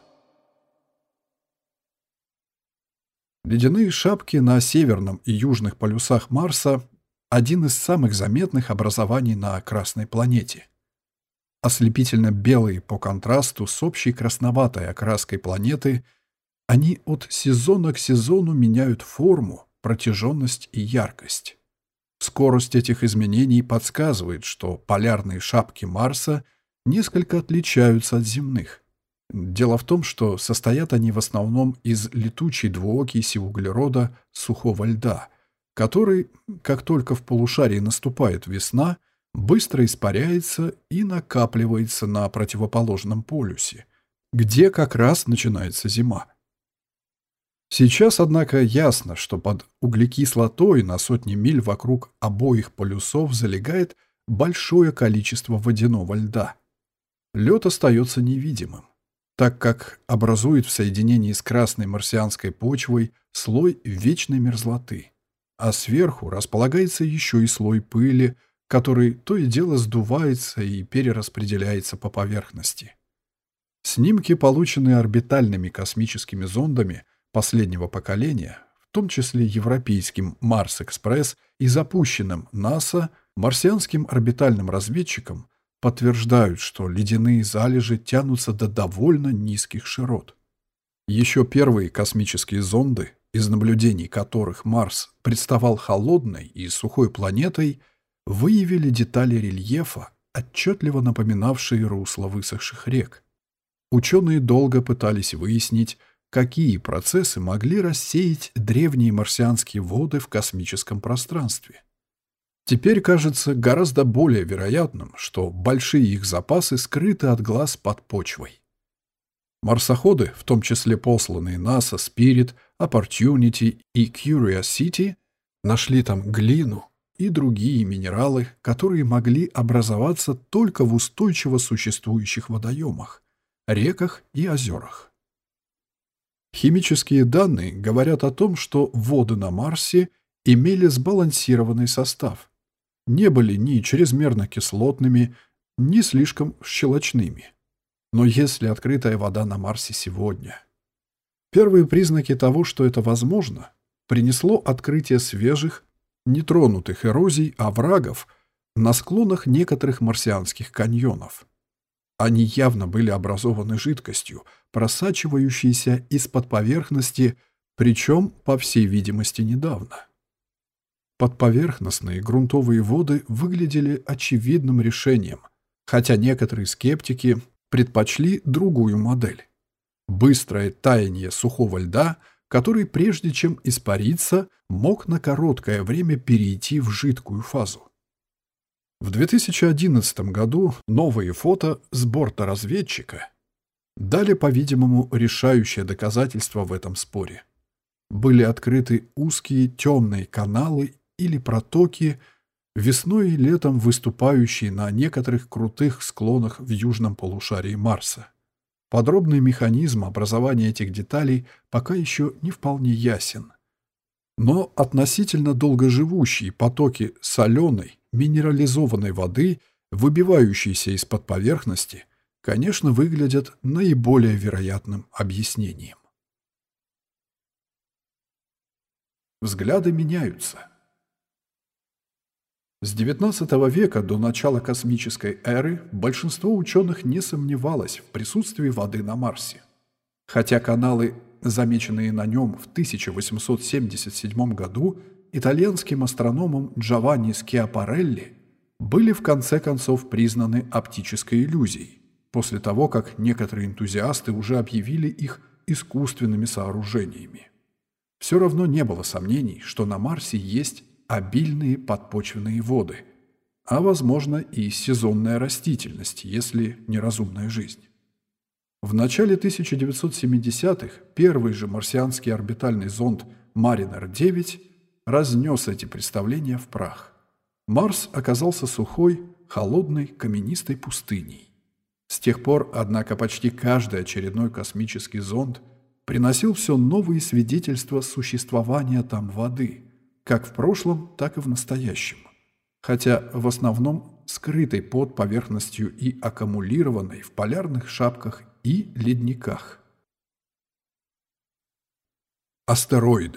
Ледяные шапки на северном и южных полюсах Марса – один из самых заметных образований на Красной планете. Ослепительно белые по контрасту с общей красноватой окраской планеты, они от сезона к сезону меняют форму, протяженность и яркость. Скорость этих изменений подсказывает, что полярные шапки Марса несколько отличаются от земных. Дело в том, что состоят они в основном из летучей двуокиси углерода сухого льда, который, как только в полушарии наступает весна, быстро испаряется и накапливается на противоположном полюсе, где как раз начинается зима. Сейчас, однако, ясно, что под углекислотой на сотни миль вокруг обоих полюсов залегает большое количество водяного льда. Лед остается невидимым, так как образует в соединении с красной марсианской почвой слой вечной мерзлоты, а сверху располагается еще и слой пыли, который то и дело сдувается и перераспределяется по поверхности. Снимки, полученные орбитальными космическими зондами последнего поколения, в том числе европейским Марс-экспресс и запущенным НАСА, марсианским орбитальным разведчиком, подтверждают, что ледяные залежи тянутся до довольно низких широт. Еще первые космические зонды, из наблюдений которых Марс представал холодной и сухой планетой, выявили детали рельефа, отчетливо напоминавшие русло высохших рек. Ученые долго пытались выяснить, какие процессы могли рассеять древние марсианские воды в космическом пространстве. Теперь кажется гораздо более вероятным, что большие их запасы скрыты от глаз под почвой. Марсоходы, в том числе посланные НАСА, Spirit, Opportunity и Curiosity, нашли там глину и другие минералы, которые могли образоваться только в устойчиво существующих водоемах, реках и озерах. Химические данные говорят о том, что воды на Марсе имели сбалансированный состав, не были ни чрезмерно кислотными, ни слишком щелочными. Но если открытая вода на Марсе сегодня? Первые признаки того, что это возможно, принесло открытие свежих, нетронутых эрозий оврагов на склонах некоторых марсианских каньонов. Они явно были образованы жидкостью, просачивающейся из-под поверхности, причем, по всей видимости, недавно. Подповерхностные грунтовые воды выглядели очевидным решением, хотя некоторые скептики предпочли другую модель. Быстрое таяние сухого льда, который, прежде чем испариться, мог на короткое время перейти в жидкую фазу. В 2011 году новые фото с борта разведчика дали, по-видимому, решающее доказательство в этом споре. Были открыты узкие темные каналы или протоки, весной и летом выступающие на некоторых крутых склонах в южном полушарии Марса. Подробный механизм образования этих деталей пока еще не вполне ясен. Но относительно долгоживущие потоки соленой, минерализованной воды, выбивающиеся из-под поверхности, конечно, выглядят наиболее вероятным объяснением. Взгляды меняются. С XIX века до начала космической эры большинство ученых не сомневалось в присутствии воды на Марсе. Хотя каналы замеченные на нем в 1877 году итальянским астрономом Джованни Скиапарелли, были в конце концов признаны оптической иллюзией, после того, как некоторые энтузиасты уже объявили их искусственными сооружениями. Все равно не было сомнений, что на Марсе есть обильные подпочвенные воды, а, возможно, и сезонная растительность, если не разумная жизнь. В начале 1970-х первый же марсианский орбитальный зонд «Маринер-9» разнес эти представления в прах. Марс оказался сухой, холодной, каменистой пустыней. С тех пор, однако, почти каждый очередной космический зонд приносил все новые свидетельства существования там воды, как в прошлом, так и в настоящем, хотя в основном скрытой под поверхностью и аккумулированной в полярных шапках и ледниках. Астероиды.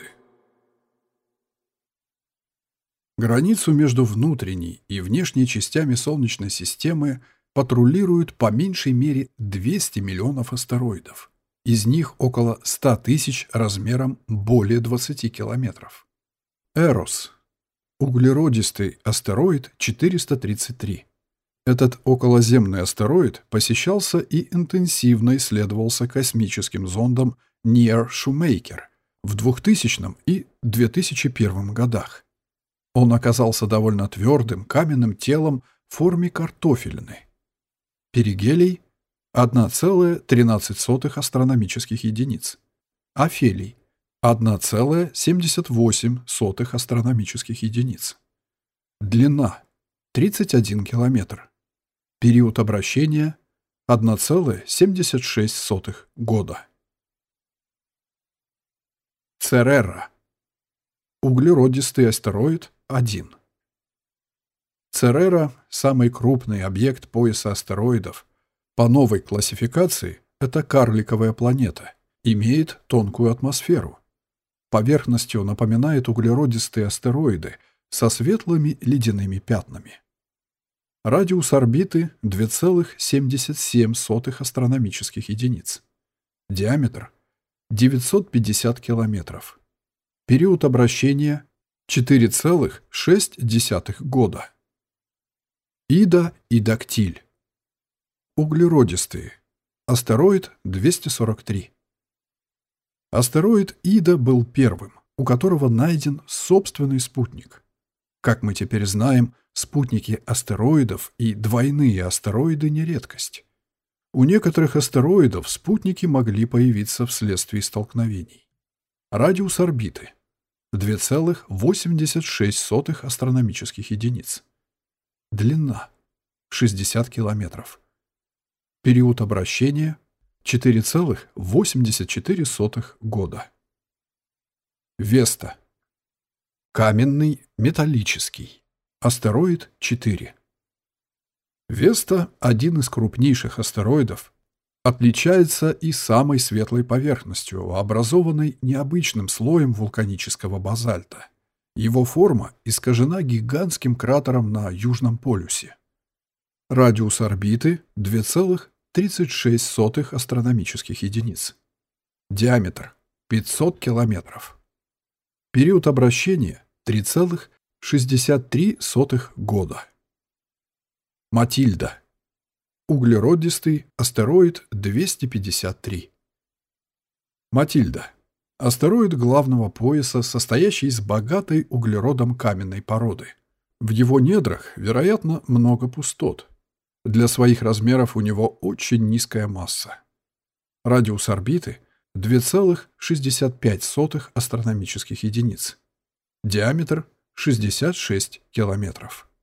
Границу между внутренней и внешней частями Солнечной системы патрулируют по меньшей мере 200 миллионов астероидов. Из них около 100 тысяч размером более 20 километров. Эрос. Углеродистый астероид 433. Этот околоземный астероид посещался и интенсивно исследовался космическим зондом Near Shoemaker в 2000 и 2001 годах. Он оказался довольно твердым каменным телом в форме картофелины. Перигелий – 1,13 астрономических единиц. Афелий – 1,78 астрономических единиц. Длина – 31 километр. Период обращения – 1,76 года. Церера. Углеродистый астероид 1. Церера – самый крупный объект пояса астероидов. По новой классификации это карликовая планета, имеет тонкую атмосферу. Поверхностью напоминает углеродистые астероиды со светлыми ледяными пятнами. Радиус орбиты 2,77 астрономических единиц. Диаметр 950 километров. Период обращения 4,6 года. Ида и Дактиль. Углеродистые. Астероид 243. Астероид Ида был первым, у которого найден собственный спутник. Как мы теперь знаем, спутники астероидов и двойные астероиды не редкость. У некоторых астероидов спутники могли появиться вследствие столкновений. Радиус орбиты 2,86 астрономических единиц. Длина 60 километров. Период обращения 4,84 года. Веста. Каменный, металлический. Астероид 4. Веста – один из крупнейших астероидов. Отличается и самой светлой поверхностью, образованной необычным слоем вулканического базальта. Его форма искажена гигантским кратером на Южном полюсе. Радиус орбиты 2,36 астрономических единиц. Диаметр 500 километров. Период обращения 3,63 года. Матильда. Углеродистый астероид 253. Матильда. Астероид главного пояса, состоящий из богатой углеродом каменной породы. В его недрах, вероятно, много пустот. Для своих размеров у него очень низкая масса. Радиус орбиты 2,65 астрономических единиц. Диаметр 66 километров.